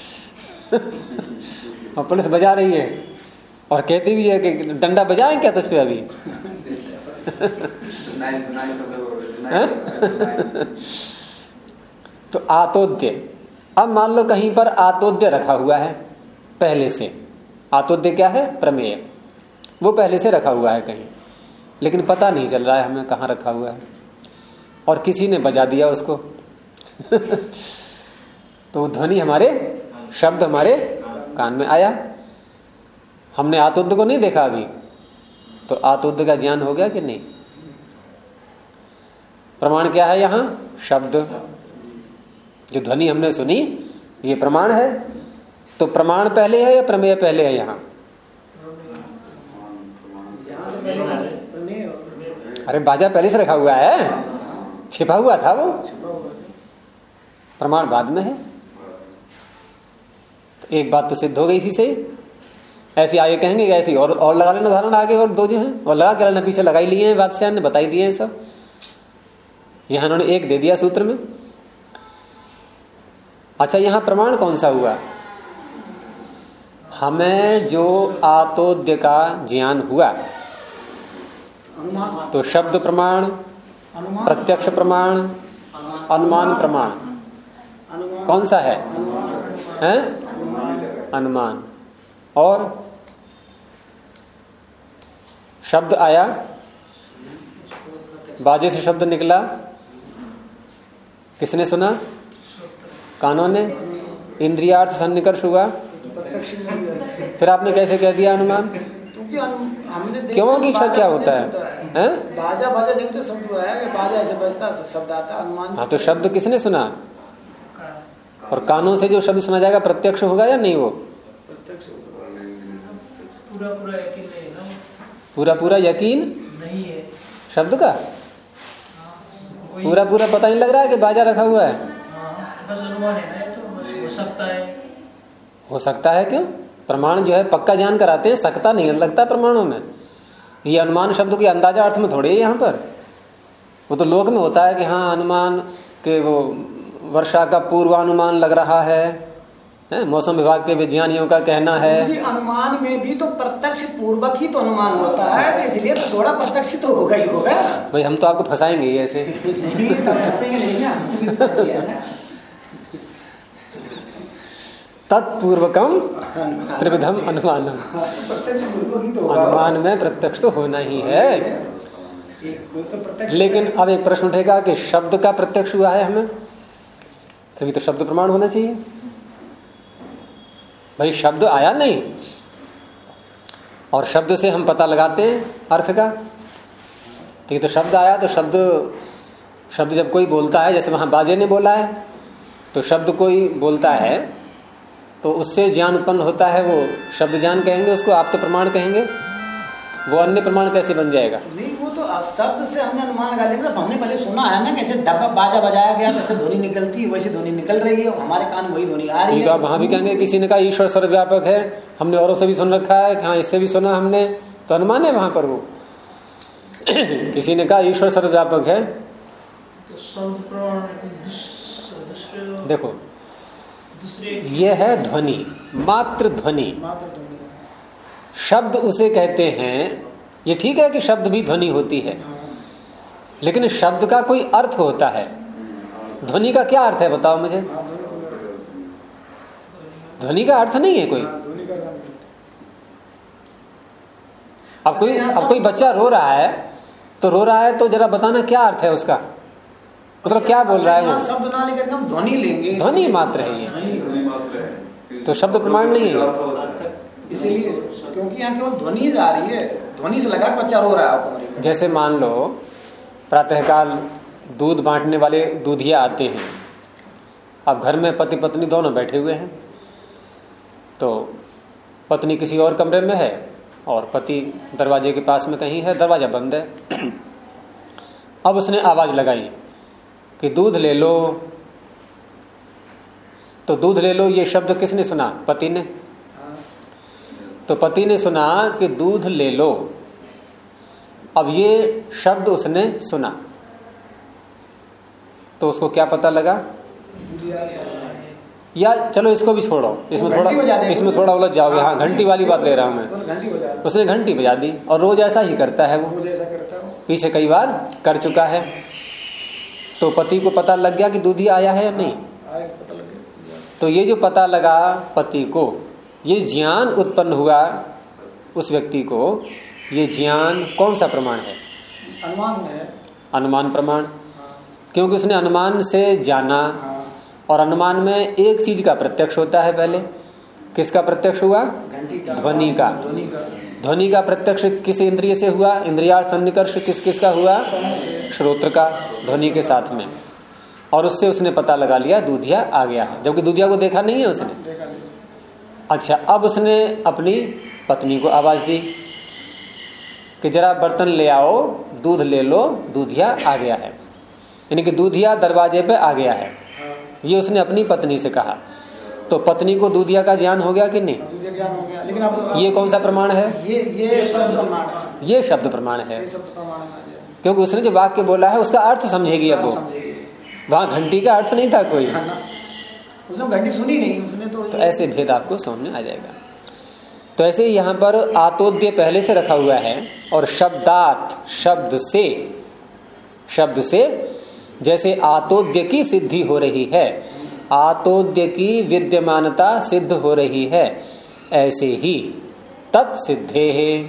और पुलिस बजा रही है और कहती भी है कि डंडा बजाएं क्या तुझ पे अभी। तो आतोद्य, अब मान लो कहीं पर आतोद्य रखा हुआ है पहले से। आतोद्य क्या है? प्रमेय। वो पहले से रखा हुआ है कहीं, लेकिन पता नहीं चल रहा है हमें कहाँ रखा हुआ है, और किसी ने बजा दिया उसको तो ध्वनि हमारे, शब्द हमारे कान में आया। हमने आतोद्य को नहीं देखा अभी, तो आतोद्य का ज्ञान हो गया कि नहीं? प्रमाण क्या है यहाँ? शब्द। जो ध्वनि हमने सुनी ये प्रमाण है। तो प्रमाण पहले है या प्रमेय पहले है? यहाँ अरे बाजा पहले से रखा हुआ है, छिपा हुआ था वो, प्रमाण बाद में है। तो एक बात तो सिद्ध हो गई इसी से। ऐसी आगे कहेंगे ऐसी और लगा लेना उदाहरण आगे, और दो जो है और लगा के पीछे लगाई लिए हैं, बादशाह ने बताई दिए हैं सब। यहां उन्होंने एक दे दिया सूत्र में। अच्छा, यहां प्रमाण कौन सा हुआ? हमें जो आतोद्य का ज्ञान हुआ, तो शब्द प्रमाण, प्रत्यक्ष प्रमाण, अनुमान प्रमाण कौन सा है? अनुमान। और शब्द आया, बाजे से शब्द निकला, किसने सुना? कानों ने। इंद्रियार्थ सन्निकर्ष हुआ, फिर आपने कैसे कह दिया अनुमान? क्यों की क्या होता है? बाजा बाजा जब तो शब्द आया कि बाजा ऐसे बजता शब्द आता, अनुमान। हाँ, तो शब्द किसने सुना? और कानों से जो शब्द सुना जाएगा प्रत्यक्ष होगा या नहीं? वो पूरा पूरा यकीन नहीं है ना, पूरा पूरा यकीन नहीं है शब्द का। पूरा पूरा पता नहीं लग रहा है कि बाजा रखा हुआ है। बस अनुमान है ना, तो बस हो सकता है। हो सकता है क्यों? प्रमाण जो है पक्का ज्ञान कराते हैं, सकता नहीं लगता प्रमाणों में। ये अनुमान शब्द की अंदाजा अर्थ में थोड़ी है यहाँ पर। वो तो लोक में होता है कि हाँ अनुमान के वो वर्षा का पूर्वानुमान लग रहा है, मौसम विभाग के विज्ञानियों का कहना है। अनुमान में भी तो प्रत्यक्ष पूर्वक ही तो अनुमान होता है, तो इसलिए तो थोड़ा प्रत्यक्ष तो होगा ही होगा। भाई हम तो आपको फंसाएंगे ही ऐसे। तत्पूर्वकम त्रिविधम अनुमानम। अनुमान में प्रत्यक्ष तो होना ही है। लेकिन अब एक प्रश्न उठेगा कि शब्द का प्रत्यक्ष हुआ है हमें, तभी तो शब्द प्रमाण होना चाहिए। भाई शब्द आया नहीं, और शब्द से हम पता लगाते हैं अर्थ का। तो ये तो शब्द आया, तो शब्द जब कोई बोलता है, जैसे वहां बाजे ने बोला है, तो शब्द कोई बोलता है तो उससे ज्ञान उत्पन्न होता है, वो शब्द ज्ञान कहेंगे उसको, आप तो प्रमाण कहेंगे। वो अन्य प्रमाण कैसे बन जाएगा? नहीं, वो तो शब्द से हमने अनुमान लगा लेकिन हमने पहले सुना है ना, कैसे डब्बा बाजा बजाया गया, कैसे ध्वनि निकलती है, वैसे ध्वनि निकल रही है, हमारे कान वही ध्वनि आ रही है। तो आप वहां भी कहेंगे किसी ने कहा ईश्वर सर्वव्यापक है, हमने औरों से भी सुन रखा है, हाँ इससे भी सुना हमने, तो अनुमान है वहां पर वो। किसी ने कहा ईश्वर सर्वव्यापक है, देखो ये है ध्वनि, मात्र ध्वनि। शब्द उसे कहते हैं, ये ठीक है कि शब्द भी ध्वनि होती है, लेकिन शब्द का कोई अर्थ होता है। ध्वनि का क्या अर्थ है बताओ मुझे? ध्वनि का अर्थ नहीं है कोई। अब कोई बच्चा रो रहा है, तो रो रहा है तो जरा बताना क्या अर्थ है उसका, मतलब क्या बोल रहा है वो? शब्द ना लेकर हम ध्वनि लेंगे, ध्वनि मात्र है ये, तो शब्द प्रमाण नहीं है। इसीलिए क्योंकि यहाँ केवल ध्वनि जा रही है, ध्वनि से लगा बच्चा रो रहा है। जैसे मान लो प्रातःकाल दूध बांटने वाले दूधिया आते हैं। अब घर में पति पत्नी दोनों बैठे हुए हैं, तो पत्नी किसी और कमरे में है और पति दरवाजे के पास में कहीं है, दरवाजा बंद है। अब उसने आवाज लगाई कि दूध ले लो, तो दूध ले लो ये शब्द किसने सुना? पति ने। तो पति ने सुना कि दूध ले लो, अब ये शब्द उसने सुना, तो उसको क्या पता लगा? या चलो इसको भी छोड़ो, इसमें थोड़ा उलझ जाओगे। हाँ, घंटी वाली बात ले रहा हूं मैं। उसने घंटी बजा दी, और रोज ऐसा ही करता है वो। पीछे कई बार कर चुका है। तो पति को पता लग गया कि दूधिया आया है या नहीं, पता लग गया। तो ये जो पता लगा पति को, ये ज्ञान उत्पन्न हुआ उस व्यक्ति को, ये ज्ञान कौन सा प्रमाण है? अनुमान है, अनुमान प्रमाण। क्योंकि उसने अनुमान से जाना, और अनुमान में एक चीज का प्रत्यक्ष होता है। पहले किसका प्रत्यक्ष हुआ? ध्वनि का। ध्वनि का प्रत्यक्ष किस इंद्रिय से हुआ? इंद्रियार्थ सन्निकर्ष किस किस का हुआ? श्रोत्र का, ध्वनि के साथ में। और उससे उसने पता लगा लिया दूधिया आ गया है, जबकि दूधिया को देखा नहीं है उसने। अच्छा, अब उसने अपनी पत्नी को आवाज दी कि जरा बर्तन ले आओ, दूध ले लो, दूधिया आ गया है। यानी कि दूधिया दरवाजे पे आ गया है, ये उसने अपनी पत्नी से कहा। तो पत्नी को दूधिया का ज्ञान हो गया कि नहीं? ज्ञान हो गया। लेकिन अब ये कौन सा प्रमाण है? ये शब्द प्रमाण है। ये शब्द प्रमाण है, ये शब्द प्रमाण है, क्योंकि उसने जो वाक्य बोला है उसका अर्थ समझेगी। अब वो वहां घंटी का अर्थ नहीं था कोई, उसने घंटी सुनी नहीं, उसने तो ऐसे भेद आपको समझ में आ जाएगा। तो ऐसे यहाँ पर आतोद्य पहले से रखा हुआ है, और शब्दात, शब्द से जैसे आतोद्य की सिद्धि हो रही है, आतोद्य की विद्यमानता सिद्ध हो रही है, ऐसे ही तत्सिद्धे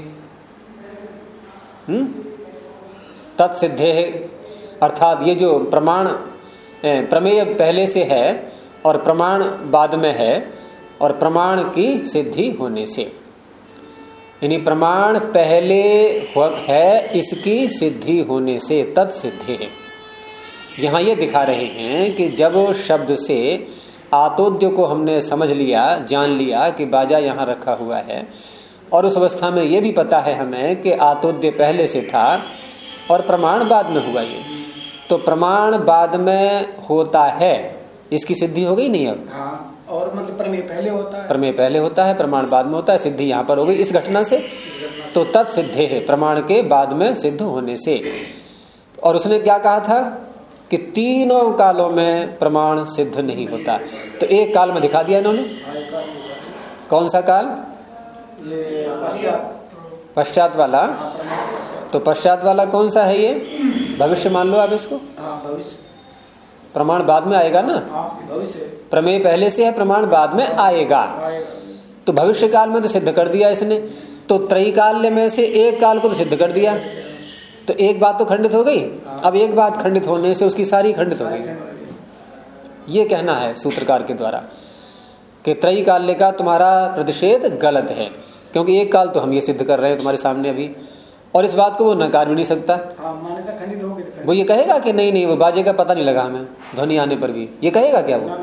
अर्थात ये जो प्रमाण प्रमेय पहले से है और प्रमाण बाद में है, और प्रमाण की सिद्धि होने से, यानी प्रमाण पहले है, इसकी सिद्धि होने से तत्सिद्धे है। यहां ये दिखा रहे हैं कि जब शब्द से आतोद्य को हमने समझ लिया, जान लिया कि बाजा यहां रखा हुआ है, और उस अवस्था में ये भी पता है हमें कि आतोद्य पहले से था और प्रमाण बाद में हुआ। ये तो प्रमाण बाद में होता है, इसकी सिद्धि हो गई नहीं? अब और मतलब प्रमेय पहले होता है, प्रमेय पहले होता है, प्रमाण बाद में होता है, सिद्धि यहां पर हो गई इस घटना से। तो तत्सिद्धे है, प्रमाण के बाद में सिद्ध होने से। और उसने क्या कहा था कि तीनों कालों में प्रमाण सिद्ध नहीं होता, तो एक काल में दिखा दिया इन्होंने। कौन सा काल? ये पश्चात वाला। तो पश्चात वाला कौन सा है? ये भविष्य मान लो आप इसको। भविष्य, प्रमाण बाद में आएगा ना, भविष्य प्रमेय पहले से है, प्रमाण बाद में आएगा। तो भविष्य काल में तो सिद्ध कर दिया इसने, तो त्रयी काल में से एक काल को तो सिद्ध कर दिया, तो एक बात तो खंडित हो गई। अब एक बात खंडित होने से उसकी सारी खंडित हो गई। ये कहना है सूत्रकार के द्वारा कि त्रयी काल्य का तुम्हारा प्रतिषेध गलत है, क्योंकि एक काल तो हम ये सिद्ध कर रहे हैं तुम्हारे सामने अभी, और इस बात को वो नकार भी नहीं सकता। वो ये कहेगा कि नहीं नहीं वो बाजे का पता नहीं लगा हमें ध्वनि आने पर भी, ये कहेगा क्या? वो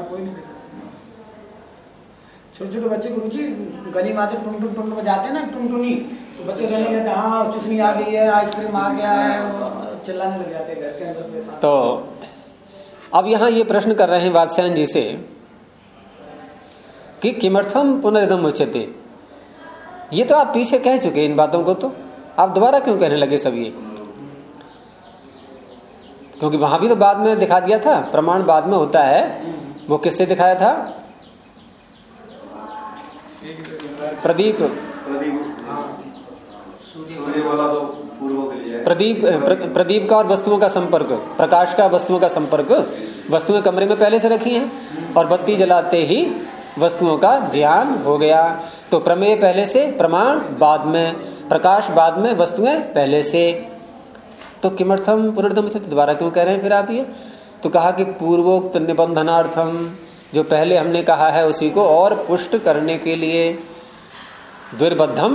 छोटे छोटे बच्चे गुरुजी गली में आते टुन टुन बजाते हैं ना, टुनटुनी, तो बच्चे सोचने लगते हैं हाँ चुसनी आ गई है, आइसक्रीम आ गया है, चिल्लाने लग जाते हैं घर के अंदर। तो अब यहाँ ये प्रश्न कर रहे हैं वात्स्यायन जी से कि किमर्थम पुनरिदम उच्यते। ये तो आप पीछे कह चुके इन बातों को, तो आप दोबारा क्यों कहने लगे सब ये? क्योंकि वहां भी तो बाद में दिखा दिया था, प्रमाण बाद में होता है। वो किससे दिखाया था? प्रदीप प्रदीप का और वस्तुओं का संपर्क, प्रकाश का वस्तुओं का संपर्क, वस्तुएं कमरे में पहले से रखी हैं और बत्ती जलाते ही वस्तुओं का ज्ञान हो गया। तो प्रमेय पहले से, प्रमाण बाद में, प्रकाश बाद में, वस्तुएं पहले से। तो किमर्थम पुनर्दम से दोबारा क्यों कह रहे हैं फिर आप ये? तो कहा कि पूर्वोक्त निबंधनार्थम, जो पहले हमने कहा है उसी को और पुष्ट करने के लिए। द्विर्बद्धम,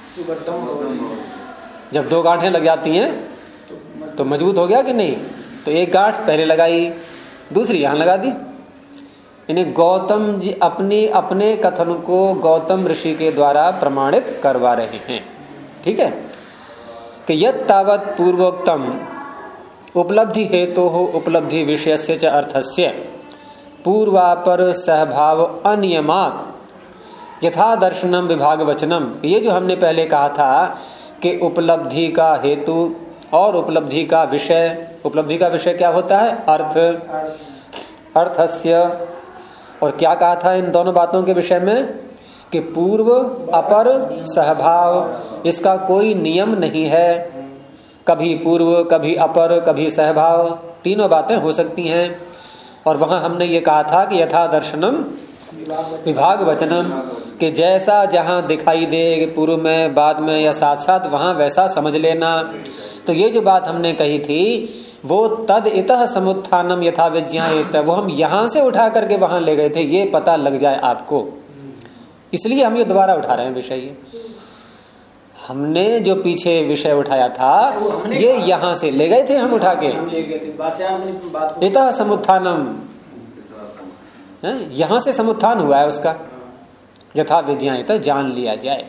जब दो गांठें लग जाती हैं तो मजबूत हो गया कि नहीं? तो एक गांठ पहले लगाई, दूसरी यहां लगा दी। इन्हें गौतम जी अपने कथन को गौतम ऋषि के द्वारा प्रमाणित करवा रहे हैं। ठीक है कि यत् तावत् पूर्वोक्तम उपलब्धि हेतु उपलब्धि विषयस्य च अर्थस्य पूर्वापर सहभाव अनियमात् यथा दर्शनम विभाग वचनम। ये जो हमने पहले कहा था कि उपलब्धि का हेतु और उपलब्धि का विषय, उपलब्धि का विषय क्या होता है? अर्थ, अर्थस्य। और क्या कहा था इन दोनों बातों के विषय में कि पूर्व अपर सहभाव, इसका कोई नियम नहीं है। कभी पूर्व, कभी अपर, कभी सहभाव, तीनों बातें हो सकती हैं। और वहां हमने ये कहा था कि यथा दर्शनम विभाग वचनम, कि जैसा जहां दिखाई दे पूर्व में, बाद में या साथ साथ, वहां वैसा समझ लेना। तो ये जो बात हमने कही थी वो तद इतः समुत्थानम यथा विज्ञायते, वो हम यहां से उठा करके वहां ले गए थे, ये पता लग जाए आपको, इसलिए हम ये दोबारा उठा रहे हैं विषय। ये हमने जो पीछे विषय उठाया था ये यहां से ले गए थे हम उठा के, इतः समुत्थानम, यहां से समुत्थान हुआ है उसका, यथा विज्ञायते, जान लिया जाए।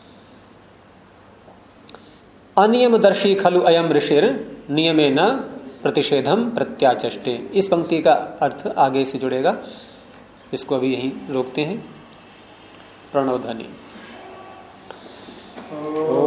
अनियमदर्शी खलु अयम ऋषिर नियमेन प्रतिषेधम प्रत्याचष्टे। इस पंक्ति का अर्थ आगे से जुड़ेगा, इसको अभी यहीं रोकते हैं। प्रणव ध्वनि।